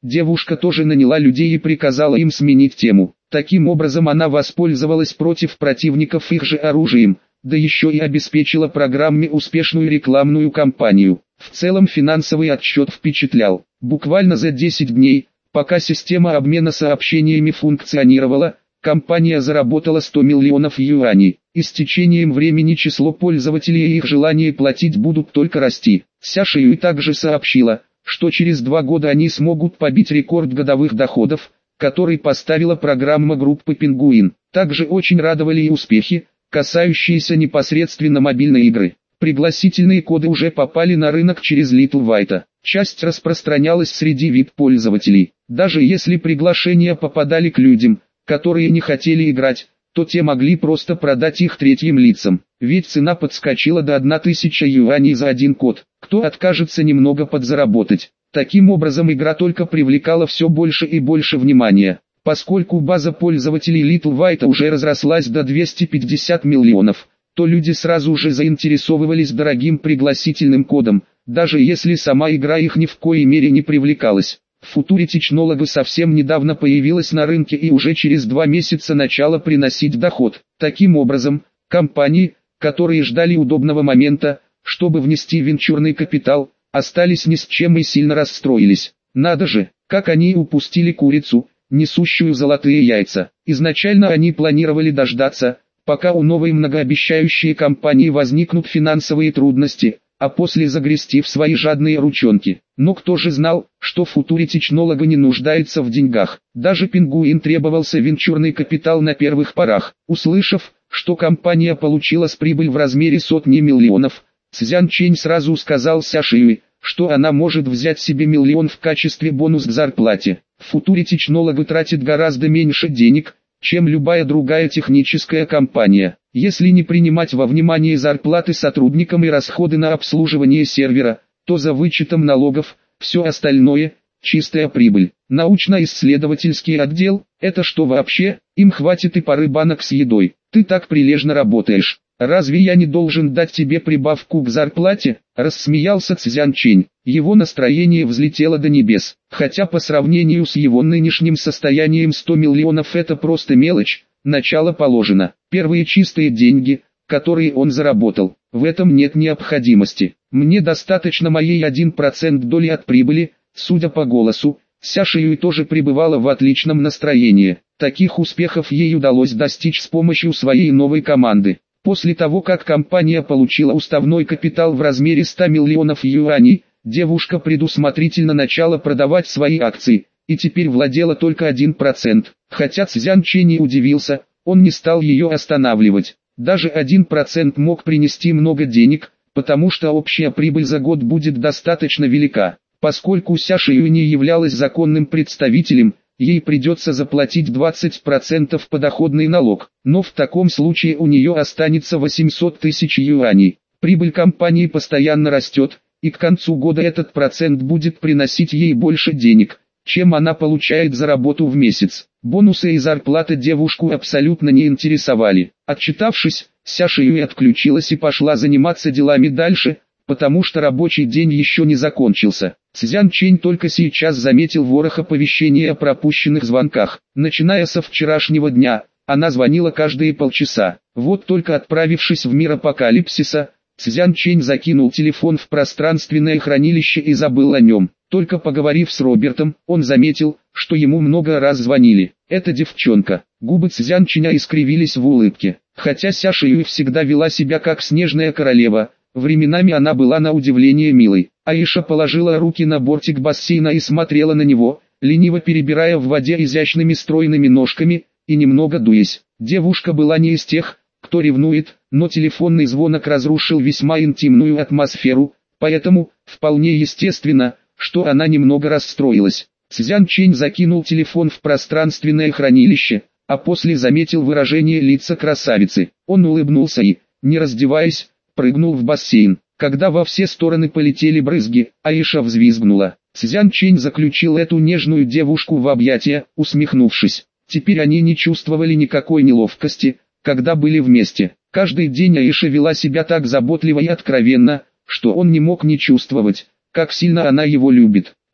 девушка тоже наняла людей и приказала им сменить тему. Таким образом она воспользовалась против противников их же оружием, да еще и обеспечила программе успешную рекламную кампанию. В целом финансовый отчет впечатлял. Буквально за десять дней, пока система обмена сообщениями функционировала, компания заработала сто миллионов юаней, и с течением времени число пользователей и их желание платить будут только расти. Ся Шиюй также сообщила, что через два года они смогут побить рекорд годовых доходов, который поставила программа группы «Пингуин». Также очень радовали и успехи, касающиеся непосредственно мобильной игры. Пригласительные коды уже попали на рынок через Little White. Часть распространялась среди ви ай пи-пользователей. Даже если приглашения попадали к людям, которые не хотели играть, то те могли просто продать их третьим лицам. Ведь цена подскочила до тысячи юаней за один код. Кто откажется немного подзаработать? Таким образом игра только привлекала все больше и больше внимания. Поскольку база пользователей Little White уже разрослась до двухсот пятидесяти миллионов, то люди сразу же заинтересовывались дорогим пригласительным кодом, даже если сама игра их ни в коей мере не привлекалась. Future Technology совсем недавно появилась на рынке и уже через два месяца начала приносить доход. Таким образом, компании, которые ждали удобного момента, чтобы внести венчурный капитал, остались ни с чем и сильно расстроились. Надо же, как они упустили курицу, несущую золотые яйца. Изначально они планировали дождаться, пока у новой многообещающей компании возникнут финансовые трудности, а после загрести в свои жадные ручонки. Но кто же знал, что Future Technology не нуждается в деньгах. Даже Пингуин требовался венчурный капитал на первых порах. Услышав, что компания получила с прибыль в размере сотни миллионов, Цзян Чэнь сразу сказал Ся Шиюй, что она может взять себе миллион в качестве бонус к зарплате. Future Technology тратит гораздо меньше денег, чем любая другая техническая компания. Если не принимать во внимание зарплаты сотрудникам и расходы на обслуживание сервера, то за вычетом налогов, все остальное – чистая прибыль. Научно-исследовательский отдел – это что вообще? Им хватит и пары банок с едой. Ты так прилежно работаешь. Разве я не должен дать тебе прибавку к зарплате? Рассмеялся Цзян Чэнь. Его настроение взлетело до небес. Хотя по сравнению с его нынешним состоянием сто миллионов это просто мелочь, начало положено. Первые чистые деньги, которые он заработал. В этом нет необходимости. Мне достаточно моей один процент доли от прибыли. Судя по голосу, Ся Шиюй тоже пребывала в отличном настроении. Таких успехов ей удалось достичь с помощью своей новой команды. После того, как компания получила уставной капитал в размере ста миллионов юаней, девушка предусмотрительно начала продавать свои акции, и теперь владела только один процент. Хотя Цзян Чэнь и удивился, он не стал ее останавливать. Даже один процент мог принести много денег, потому что общая прибыль за год будет достаточно велика. Поскольку Ся Шиюй не являлась законным представителем, ей придется заплатить двадцать процентов подоходный налог, но в таком случае у нее останется восемьсот тысяч юаней. Прибыль компании постоянно растет, и к концу года этот процент будет приносить ей больше денег, чем она получает за работу в месяц. Бонусы и зарплата девушку абсолютно не интересовали. Отчитавшись, Ся Шиюй отключилась и пошла заниматься делами дальше, потому что рабочий день еще не закончился. Цзян Чэнь только сейчас заметил ворох оповещений о пропущенных звонках. Начиная со вчерашнего дня, она звонила каждые полчаса. Вот только отправившись в мир апокалипсиса, Цзян Чэнь закинул телефон в пространственное хранилище и забыл о нем. Только поговорив с Робертом, он заметил, что ему много раз звонили. «Это девчонка». Губы Цзян Чэня искривились в улыбке. Хотя Ся Шиюй всегда вела себя как снежная королева, временами она была на удивление милой. Аиша положила руки на бортик бассейна и смотрела на него, лениво перебирая в воде изящными стройными ножками, и немного дуясь. Девушка была не из тех, кто ревнует, но телефонный звонок разрушил весьма интимную атмосферу, поэтому, вполне естественно, что она немного расстроилась. Цзян Чэнь закинул телефон в пространственное хранилище, а после заметил выражение лица красавицы. Он улыбнулся и, не раздеваясь, прыгнул в бассейн. Когда во все стороны полетели брызги, Аиша взвизгнула. Цзян Чэнь заключил эту нежную девушку в объятия, усмехнувшись. Теперь они не чувствовали никакой неловкости, когда были вместе. Каждый день Аиша вела себя так заботливо и откровенно, что он не мог не чувствовать, как сильно она его любит.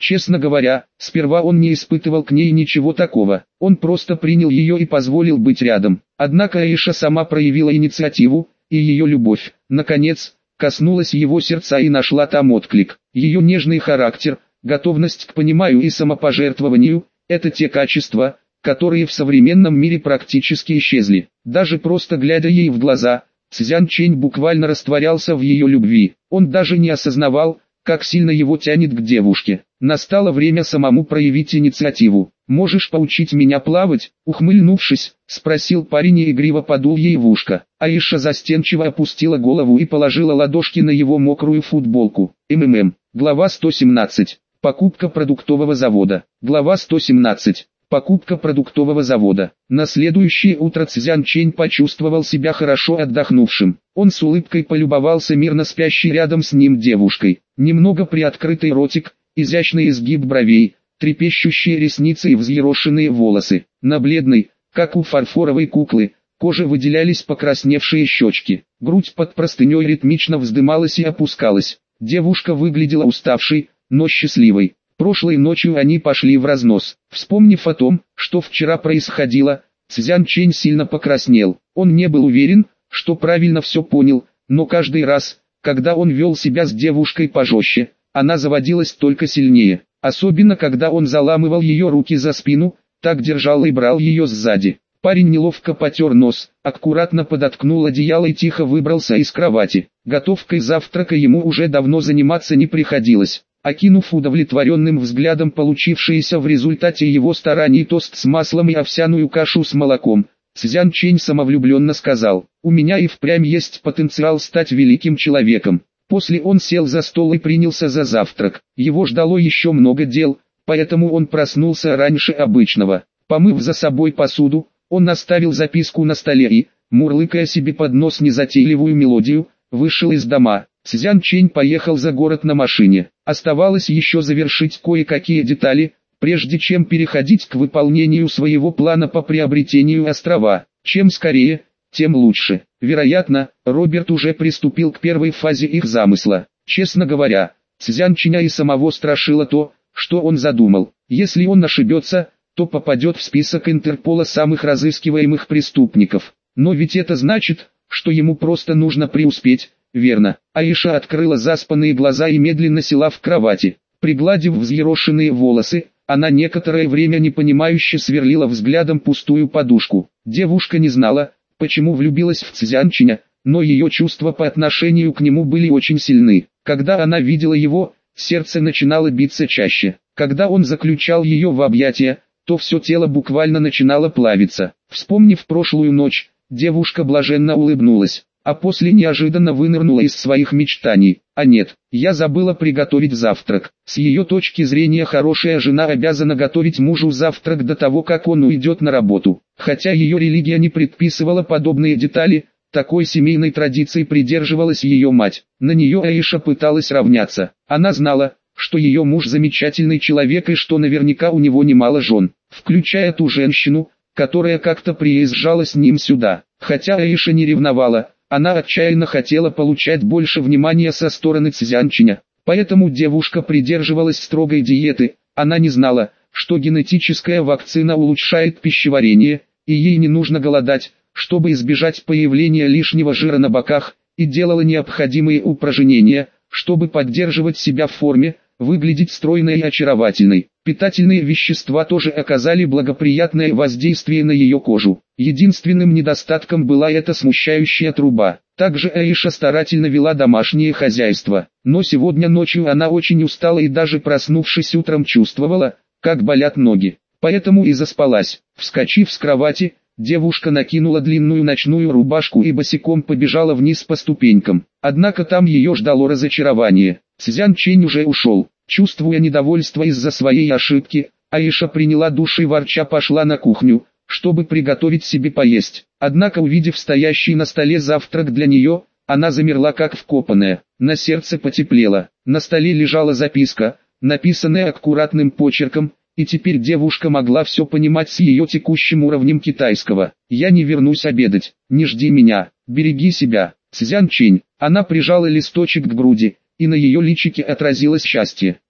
Честно говоря, сперва он не испытывал к ней ничего такого, он просто принял ее и позволил быть рядом. Однако Аиша сама проявила инициативу, и ее любовь, наконец, коснулась его сердца и нашла там отклик. Ее нежный характер, готовность к пониманию и самопожертвованию – это те качества, которые в современном мире практически исчезли. Даже просто глядя ей в глаза, Цзян Чэнь буквально растворялся в ее любви. Он даже не осознавал, как сильно его тянет к девушке. Настало время самому проявить инициативу. «Можешь поучить меня плавать?» Ухмыльнувшись, спросил парень и игриво подул ей в ушко. Аиша застенчиво опустила голову и положила ладошки на его мокрую футболку. МММ. Глава сто семнадцать. Покупка продуктового завода. Глава сто семнадцать. Покупка продуктового завода. На следующее утро Цзян Чэнь почувствовал себя хорошо отдохнувшим. Он с улыбкой полюбовался мирно спящей рядом с ним девушкой. Немного приоткрытый ротик, изящный изгиб бровей, трепещущие ресницы и взъерошенные волосы. На бледной, как у фарфоровой куклы, коже выделялись покрасневшие щечки. Грудь под простыней ритмично вздымалась и опускалась. Девушка выглядела уставшей, но счастливой. Прошлой ночью они пошли в разнос. Вспомнив о том, что вчера происходило, Цзян Чэнь сильно покраснел. Он не был уверен, что правильно все понял, но каждый раз, когда он вел себя с девушкой пожестче, она заводилась только сильнее. Особенно когда он заламывал ее руки за спину, так держал и брал ее сзади. Парень неловко потер нос, аккуратно подоткнул одеяло и тихо выбрался из кровати. Готовкой завтрака ему уже давно заниматься не приходилось. Окинув удовлетворенным взглядом получившийся в результате его стараний тост с маслом и овсяную кашу с молоком, Цзян Чэнь самовлюбленно сказал: «У меня и впрямь есть потенциал стать великим человеком». После он сел за стол и принялся за завтрак. Его ждало еще много дел, поэтому он проснулся раньше обычного. Помыв за собой посуду, он оставил записку на столе и, мурлыкая себе под нос незатейливую мелодию, вышел из дома. Цзян Чэнь поехал за город на машине. Оставалось еще завершить кое-какие детали, прежде чем переходить к выполнению своего плана по приобретению острова. Чем скорее, тем лучше. Вероятно, Роберт уже приступил к первой фазе их замысла. Честно говоря, Цзян Чэня и самого страшило то, что он задумал. Если он ошибется, то попадет в список Интерпола самых разыскиваемых преступников. Но ведь это значит, что ему просто нужно преуспеть. Верно. Аиша открыла заспанные глаза и медленно села в кровати. Пригладив взъерошенные волосы, она некоторое время непонимающе сверлила взглядом пустую подушку. Девушка не знала, почему влюбилась в Цзян Чэня, но ее чувства по отношению к нему были очень сильны. Когда она видела его, сердце начинало биться чаще. Когда он заключал ее в объятия, то все тело буквально начинало плавиться. Вспомнив прошлую ночь, девушка блаженно улыбнулась, а после неожиданно вынырнула из своих мечтаний. А нет, я забыла приготовить завтрак. С ее точки зрения хорошая жена обязана готовить мужу завтрак до того, как он уйдет на работу. Хотя ее религия не предписывала подобные детали, такой семейной традиции придерживалась ее мать. На нее Аиша пыталась равняться. Она знала, что ее муж замечательный человек и что наверняка у него немало жен, включая ту женщину, которая как-то приезжала с ним сюда. Хотя Аиша не ревновала, она отчаянно хотела получать больше внимания со стороны Цзян Чэня. Поэтому девушка придерживалась строгой диеты. Она не знала, что генетическая вакцина улучшает пищеварение, и ей не нужно голодать, чтобы избежать появления лишнего жира на боках, и делала необходимые упражнения, чтобы поддерживать себя в форме, выглядеть стройной и очаровательной. Питательные вещества тоже оказали благоприятное воздействие на ее кожу. Единственным недостатком была эта смущающая труба. Также Аиша старательно вела домашнее хозяйство. Но сегодня ночью она очень устала и даже проснувшись утром чувствовала, как болят ноги. Поэтому и заспалась. Вскочив с кровати, девушка накинула длинную ночную рубашку и босиком побежала вниз по ступенькам. Однако там ее ждало разочарование. Цзян Чэнь уже ушел. Чувствуя недовольство из-за своей ошибки, Аиша приняла душ и ворча пошла на кухню, чтобы приготовить себе поесть. Однако, увидев стоящий на столе завтрак для нее, она замерла как вкопанная. На сердце потеплело. На столе лежала записка, написанная аккуратным почерком, и теперь девушка могла все понимать с ее текущим уровнем китайского. «Я не вернусь обедать, не жди меня, береги себя, Цзян Чэнь». Она прижала листочек к груди, и на ее личике отразилось счастье.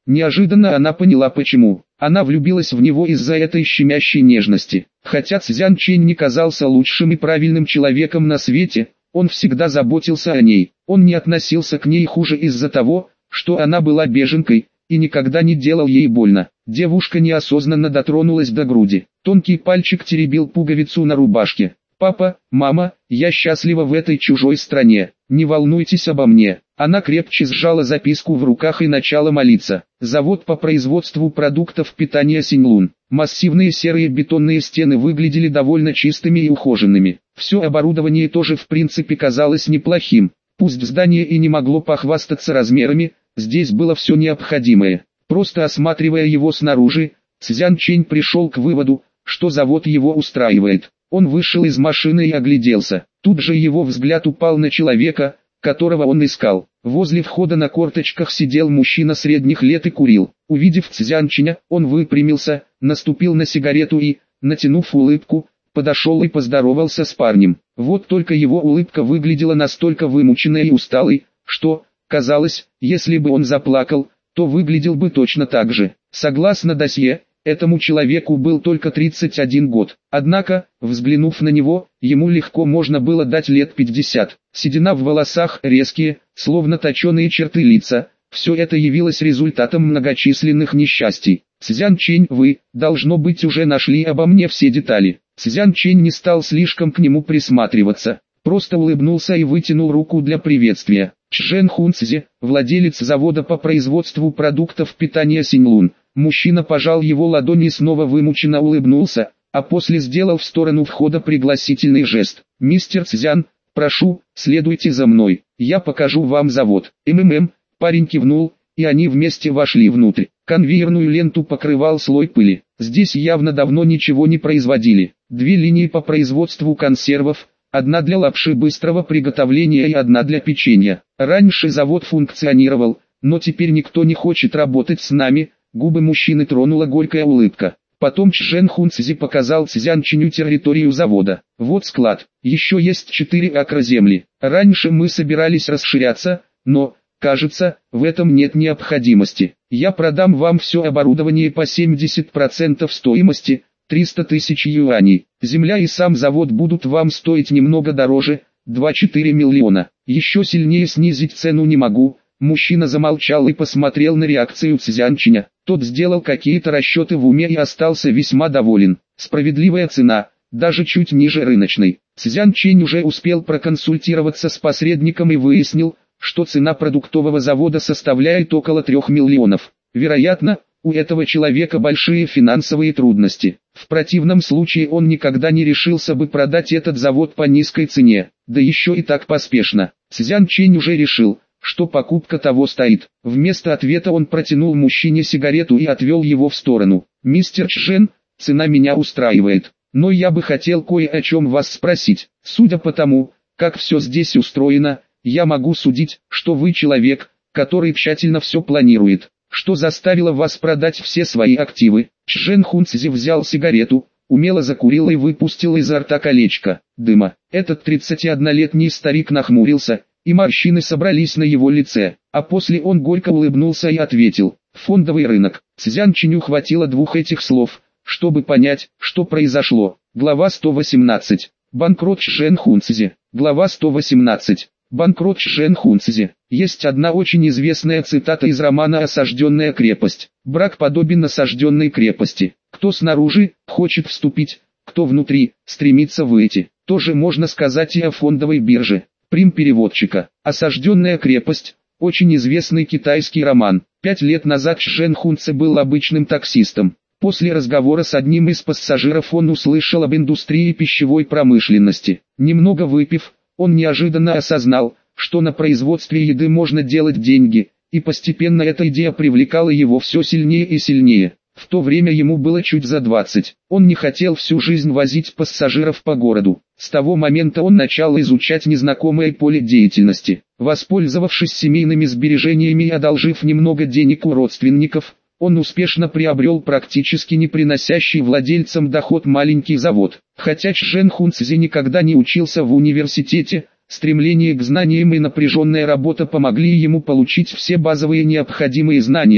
Неожиданно она поняла почему. Она влюбилась в него из-за этой щемящей нежности. Хотя Цзян Чэнь не казался лучшим и правильным человеком на свете, он всегда заботился о ней. Он не относился к ней хуже из-за того, что она была беженкой, и никогда не делал ей больно. Девушка неосознанно дотронулась до груди. Тонкий пальчик теребил пуговицу на рубашке. «Папа, мама, я счастлива в этой чужой стране. Не волнуйтесь обо мне». Она крепче сжала записку в руках и начала молиться. Завод по производству продуктов питания Синьлун. Массивные серые бетонные стены выглядели довольно чистыми и ухоженными. Все оборудование тоже в принципе казалось неплохим. Пусть здание и не могло похвастаться размерами, здесь было все необходимое. Просто осматривая его снаружи, Цзян Чэнь пришел к выводу, что завод его устраивает. Он вышел из машины и огляделся. Тут же его взгляд упал на человека, которого он искал. Возле входа на корточках сидел мужчина средних лет и курил. Увидев Цзян Чэня, он выпрямился, наступил на сигарету и, натянув улыбку, подошел и поздоровался с парнем. Вот только его улыбка выглядела настолько вымученной и усталой, что, казалось, если бы он заплакал, то выглядел бы точно так же. Согласно досье, этому человеку был только тридцать один год. Однако, взглянув на него, ему легко можно было дать лет пятьдесят. Седина в волосах, резкие, словно точеные черты лица, все это явилось результатом многочисленных несчастий. «Цзян Чэнь, вы, должно быть, уже нашли обо мне все детали». Цзян Чэнь не стал слишком к нему присматриваться, просто улыбнулся и вытянул руку для приветствия. Чжэн Хунцзи, владелец завода по производству продуктов питания Синьлун. Мужчина пожал его ладонь и снова вымученно улыбнулся, а после сделал в сторону входа пригласительный жест. «Мистер Цзян, прошу, следуйте за мной, я покажу вам завод». МММ, парень кивнул, и они вместе вошли внутрь. Конвейерную ленту покрывал слой пыли. Здесь явно давно ничего не производили. Две линии по производству консервов, одна для лапши быстрого приготовления и одна для печенья. Раньше завод функционировал, но теперь никто не хочет работать с нами. Губы мужчины тронула горькая улыбка. Потом Чжэн Хунцзи показал Цзян Чэню территорию завода. Вот склад, еще есть четыре акра земли. Раньше мы собирались расширяться, но, кажется, в этом нет необходимости. Я продам вам все оборудование по семьдесят процентов стоимости, триста тысяч юаней. Земля и сам завод будут вам стоить немного дороже, два-четыре миллиона. Еще сильнее снизить цену не могу. Мужчина замолчал и посмотрел на реакцию Цзян Чэня. Тот сделал какие-то расчеты в уме и остался весьма доволен. Справедливая цена, даже чуть ниже рыночной. Цзян Чэнь уже успел проконсультироваться с посредником и выяснил, что цена продуктового завода составляет около трех миллионов. Вероятно, у этого человека большие финансовые трудности. В противном случае он никогда не решился бы продать этот завод по низкой цене, да еще и так поспешно. Цзян Чэнь уже решил, что покупка того стоит. Вместо ответа он протянул мужчине сигарету и отвел его в сторону. «Мистер Чжэн, цена меня устраивает, но я бы хотел кое о чем вас спросить. Судя по тому, как все здесь устроено, я могу судить, что вы человек, который тщательно все планирует. Что заставило вас продать все свои активы?» Чжэн Хунцзи взял сигарету, умело закурил и выпустил изо рта колечко дыма. Этот тридцатиоднолетний старик нахмурился, и морщины собрались на его лице, а после он горько улыбнулся и ответил: «Фондовый рынок». Цзян Чэню хватило двух этих слов, чтобы понять, что произошло. Глава сто восемнадцать. Банкрот Чжэн Хунцзи. Глава сто восемнадцать. Банкрот Чжэн Хунцзи. Есть одна очень известная цитата из романа «Осажденная крепость». Брак подобен осажденной крепости. Кто снаружи, хочет вступить, кто внутри, стремится выйти. Тоже можно сказать и о фондовой бирже. Прим переводчика. «Осажденная крепость» – очень известный китайский роман. Пять лет назад Чжэн Хунцзи был обычным таксистом. После разговора с одним из пассажиров он услышал об индустрии пищевой промышленности. Немного выпив, он неожиданно осознал, что на производстве еды можно делать деньги, и постепенно эта идея привлекала его все сильнее и сильнее. В то время ему было чуть за двадцать. Он не хотел всю жизнь возить пассажиров по городу. С того момента он начал изучать незнакомое поле деятельности. Воспользовавшись семейными сбережениями и одолжив немного денег у родственников, он успешно приобрел практически не приносящий владельцам доход маленький завод. Хотя Чжэн Хунцзи никогда не учился в университете, стремление к знаниям и напряженная работа помогли ему получить все базовые необходимые знания,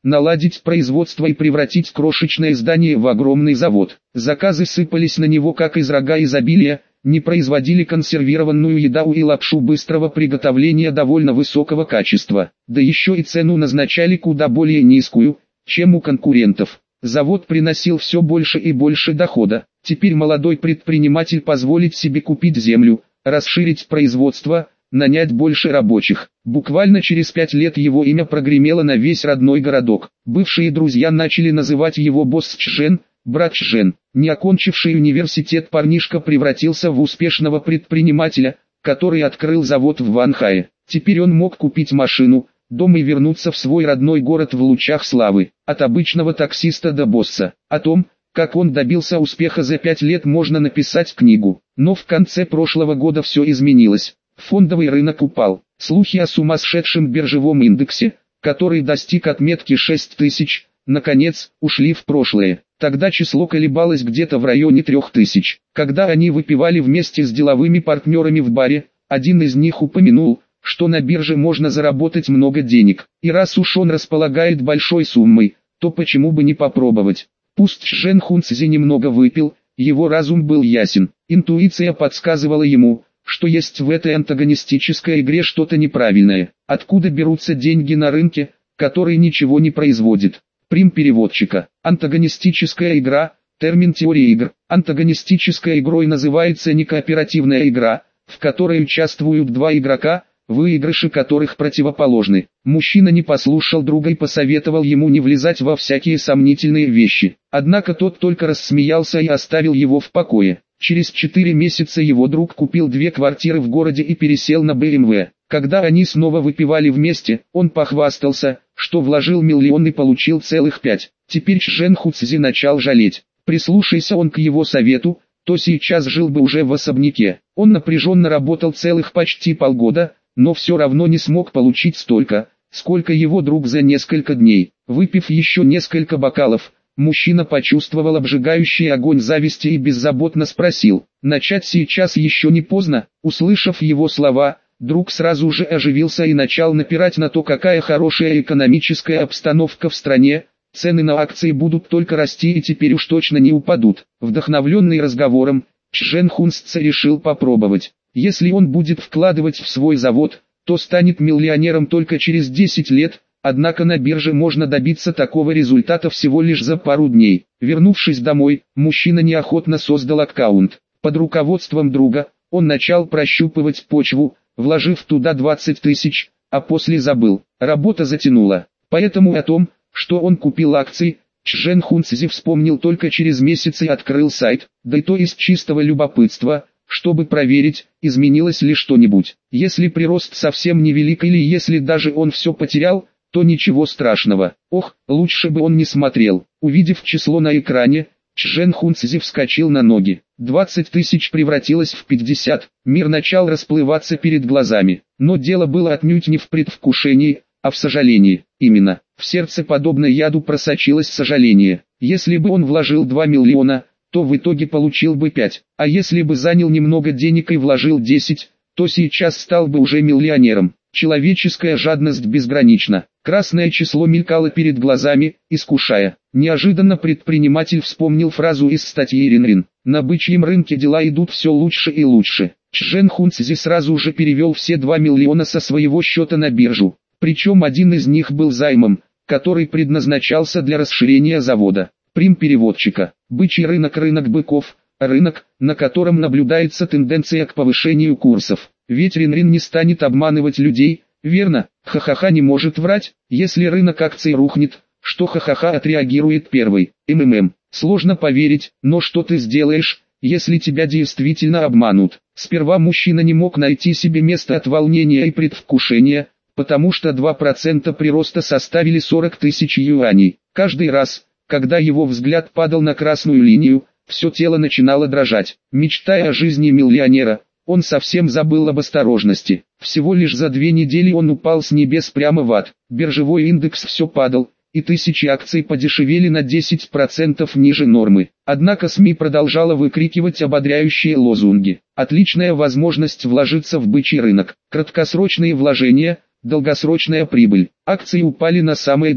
наладить производство и превратить крошечное здание в огромный завод. Заказы сыпались на него как из рога изобилия, не производили консервированную еду и лапшу быстрого приготовления довольно высокого качества, да еще и цену назначали куда более низкую, чем у конкурентов. Завод приносил все больше и больше дохода. Теперь молодой предприниматель позволит себе купить землю, расширить производство, нанять больше рабочих. Буквально через пять лет его имя прогремело на весь родной городок. Бывшие друзья начали называть его босс Чжен, брат Чжен. Не окончивший университет парнишка превратился в успешного предпринимателя, который открыл завод в Ванхае. Теперь он мог купить машину, дом и вернуться в свой родной город в лучах славы. От обычного таксиста до босса. О том, как он добился успеха за пять лет, можно написать книгу. Но в конце прошлого года все изменилось. Фондовый рынок упал. Слухи о сумасшедшем биржевом индексе, который достиг отметки шесть тысяч, наконец, ушли в прошлое. Тогда число колебалось где-то в районе трех тысяч. Когда они выпивали вместе с деловыми партнерами в баре, один из них упомянул, что на бирже можно заработать много денег. И раз уж он располагает большой суммой, то почему бы не попробовать? Пусть Чжэн Хунцзи немного выпил, его разум был ясен. Интуиция подсказывала ему, что есть в этой антагонистической игре что-то неправильное. Откуда берутся деньги на рынке, который ничего не производит? Прим переводчика. Антагонистическая игра – термин теории игр. Антагонистической игрой называется некооперативная игра, в которой участвуют два игрока, выигрыши которых противоположны. Мужчина не послушал друга и посоветовал ему не влезать во всякие сомнительные вещи. Однако тот только рассмеялся и оставил его в покое. Через четыре месяца его друг купил две квартиры в городе и пересел на бэ эм вэ. Когда они снова выпивали вместе, он похвастался, что вложил миллион и получил целых пять. Теперь Чжэн Хунцзи начал жалеть. Прислушайся он к его совету, то сейчас жил бы уже в особняке. Он напряженно работал целых почти полгода, но все равно не смог получить столько, сколько его друг за несколько дней. Выпив еще несколько бокалов, мужчина почувствовал обжигающий огонь зависти и беззаботно спросил: «Начать сейчас еще не поздно?» Услышав его слова, друг сразу же оживился и начал напирать на то, какая хорошая экономическая обстановка в стране, цены на акции будут только расти и теперь уж точно не упадут. Вдохновленный разговором, Чжэн Хунцзи решил попробовать. Если он будет вкладывать в свой завод, то станет миллионером только через десять лет, однако на бирже можно добиться такого результата всего лишь за пару дней. Вернувшись домой, мужчина неохотно создал аккаунт. Под руководством друга, он начал прощупывать почву, вложив туда двадцать тысяч, а после забыл. Работа затянула. Поэтому о том, что он купил акции, Чжэн Хунцзи вспомнил только через месяц и открыл сайт, да и то из чистого любопытства, чтобы проверить, изменилось ли что-нибудь. Если прирост совсем невелик или если даже он все потерял, то ничего страшного. Ох, лучше бы он не смотрел. Увидев число на экране, Чжэн Хунцзи вскочил на ноги. двадцать тысяч превратилось в пятьдесят. Мир начал расплываться перед глазами. Но дело было отнюдь не в предвкушении, а в сожалении. Именно, в сердце подобно яду просочилось сожаление. Если бы он вложил два миллиона, то в итоге получил бы пять. А если бы занял немного денег и вложил десять, то сейчас стал бы уже миллионером. Человеческая жадность безгранична. Красное число мелькало перед глазами, искушая. Неожиданно предприниматель вспомнил фразу из статьи Ринрин. На бычьем рынке дела идут все лучше и лучше. Чжэн Хунцзи сразу же перевел все два миллиона со своего счета на биржу. Причем один из них был займом, который предназначался для расширения завода. Прим переводчика. Бычий рынок – рынок быков, рынок, на котором наблюдается тенденция к повышению курсов. Ведь Ринрин не станет обманывать людей, верно? Ха-ха-ха не может врать. Если рынок акций рухнет, что ха-ха-ха отреагирует первый? МММ. Сложно поверить, но что ты сделаешь, если тебя действительно обманут? Сперва мужчина не мог найти себе места от волнения и предвкушения, потому что два процента прироста составили сорок тысяч юаней. Каждый раз, когда его взгляд падал на красную линию, все тело начинало дрожать. Мечтая о жизни миллионера, он совсем забыл об осторожности. Всего лишь за две недели он упал с небес прямо в ад. Биржевой индекс все падал, и тысячи акций подешевели на десять процентов ниже нормы. Однако СМИ продолжала выкрикивать ободряющие лозунги. Отличная возможность вложиться в бычий рынок. Краткосрочные вложения, долгосрочная прибыль. Акции упали на самое дно.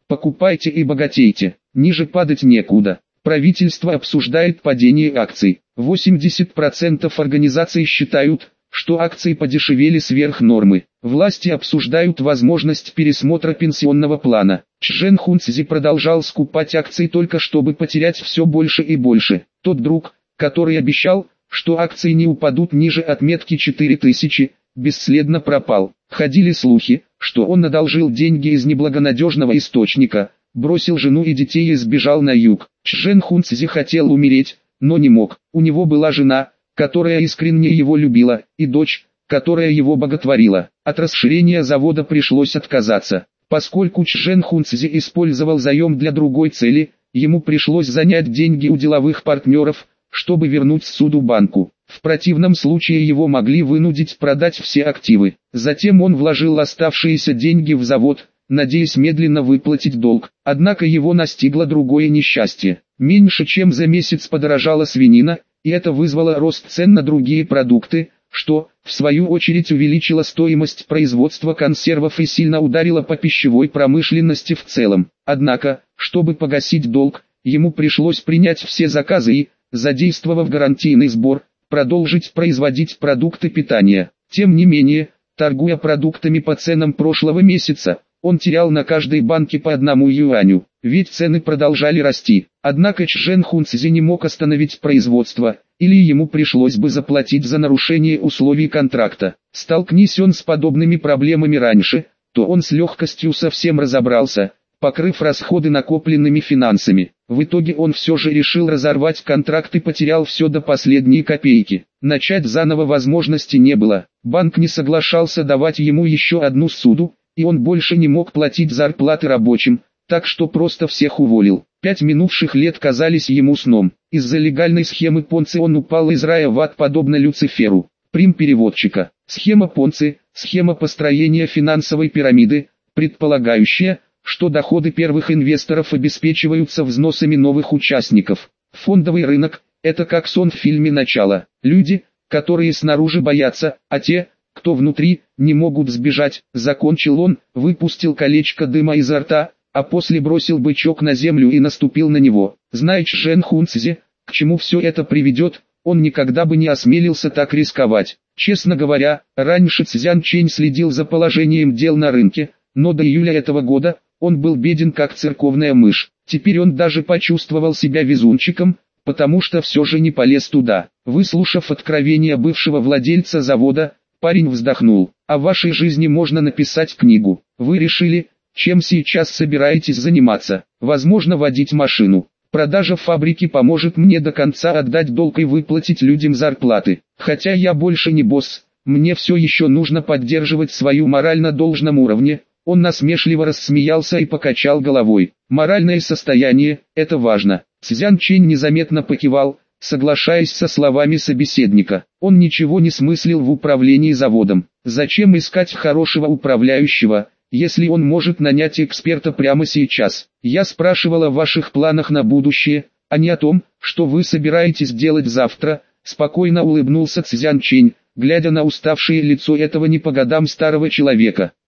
Покупайте и богатейте, ниже падать некуда. Правительство обсуждает падение акций. восемьдесят процентов организаций считают, что акции подешевели сверх нормы. Власти обсуждают возможность пересмотра пенсионного плана. Чжэн Хунцзи продолжал скупать акции только чтобы потерять все больше и больше. Тот друг, который обещал, что акции не упадут ниже отметки четыре тысячи, бесследно пропал. Ходили слухи, что он одолжил деньги из неблагонадежного источника, бросил жену и детей и сбежал на юг. Чжэн Хунцзи хотел умереть, но не мог. У него была жена, которая искренне его любила, и дочь, которая его боготворила. От расширения завода пришлось отказаться. Поскольку Чжэн Хунцзи использовал заем для другой цели, ему пришлось занять деньги у деловых партнеров, чтобы вернуть суду банку. В противном случае его могли вынудить продать все активы. Затем он вложил оставшиеся деньги в завод, надеясь медленно выплатить долг. Однако его настигло другое несчастье. Меньше чем за месяц подорожала свинина, и это вызвало рост цен на другие продукты, что, в свою очередь, увеличило стоимость производства консервов и сильно ударило по пищевой промышленности в целом. Однако, чтобы погасить долг, ему пришлось принять все заказы и, задействовав гарантийный сбор, продолжить производить продукты питания. Тем не менее, торгуя продуктами по ценам прошлого месяца, он терял на каждой банке по одному юаню, ведь цены продолжали расти. Однако Чжэн Хунцзи не мог остановить производство, или ему пришлось бы заплатить за нарушение условий контракта. Столкнись он с подобными проблемами раньше, то он с легкостью совсем разобрался, покрыв расходы накопленными финансами. В итоге он все же решил разорвать контракт и потерял все до последней копейки. Начать заново возможности не было. Банк не соглашался давать ему еще одну ссуду, и он больше не мог платить зарплаты рабочим, так что просто всех уволил. Пять минувших лет казались ему сном. Из-за легальной схемы Понци он упал из рая в ад подобно Люциферу. Прим переводчика. Схема Понци – схема построения финансовой пирамиды, предполагающая, что доходы первых инвесторов обеспечиваются взносами новых участников. Фондовый рынок – это как сон в фильме «Начало». Люди, которые снаружи боятся, а те, кто внутри, не могут сбежать. Закончил он, выпустил колечко дыма изо рта, а после бросил бычок на землю и наступил на него. Зная Чжэн Хунцзи, к чему все это приведет, он никогда бы не осмелился так рисковать. Честно говоря, раньше Цзян Чэнь следил за положением дел на рынке, но до июля этого года он был беден как церковная мышь. Теперь он даже почувствовал себя везунчиком, потому что все же не полез туда. Выслушав откровение бывшего владельца завода, парень вздохнул. О вашей жизни можно написать книгу. Вы решили, чем сейчас собираетесь заниматься? Возможно, водить машину. Продажа фабрики поможет мне до конца отдать долг и выплатить людям зарплаты. Хотя я больше не босс, мне все еще нужно поддерживать свою мораль на должном уровне. Он насмешливо рассмеялся и покачал головой. Моральное состояние – это важно. Цзян Чэнь незаметно покивал, соглашаясь со словами собеседника. Он ничего не смыслил в управлении заводом. Зачем искать хорошего управляющего, если он может нанять эксперта прямо сейчас? Я спрашивал о ваших планах на будущее, а не о том, что вы собираетесь делать завтра, спокойно улыбнулся Цзян Чэнь, глядя на уставшее лицо этого не по годам старого человека.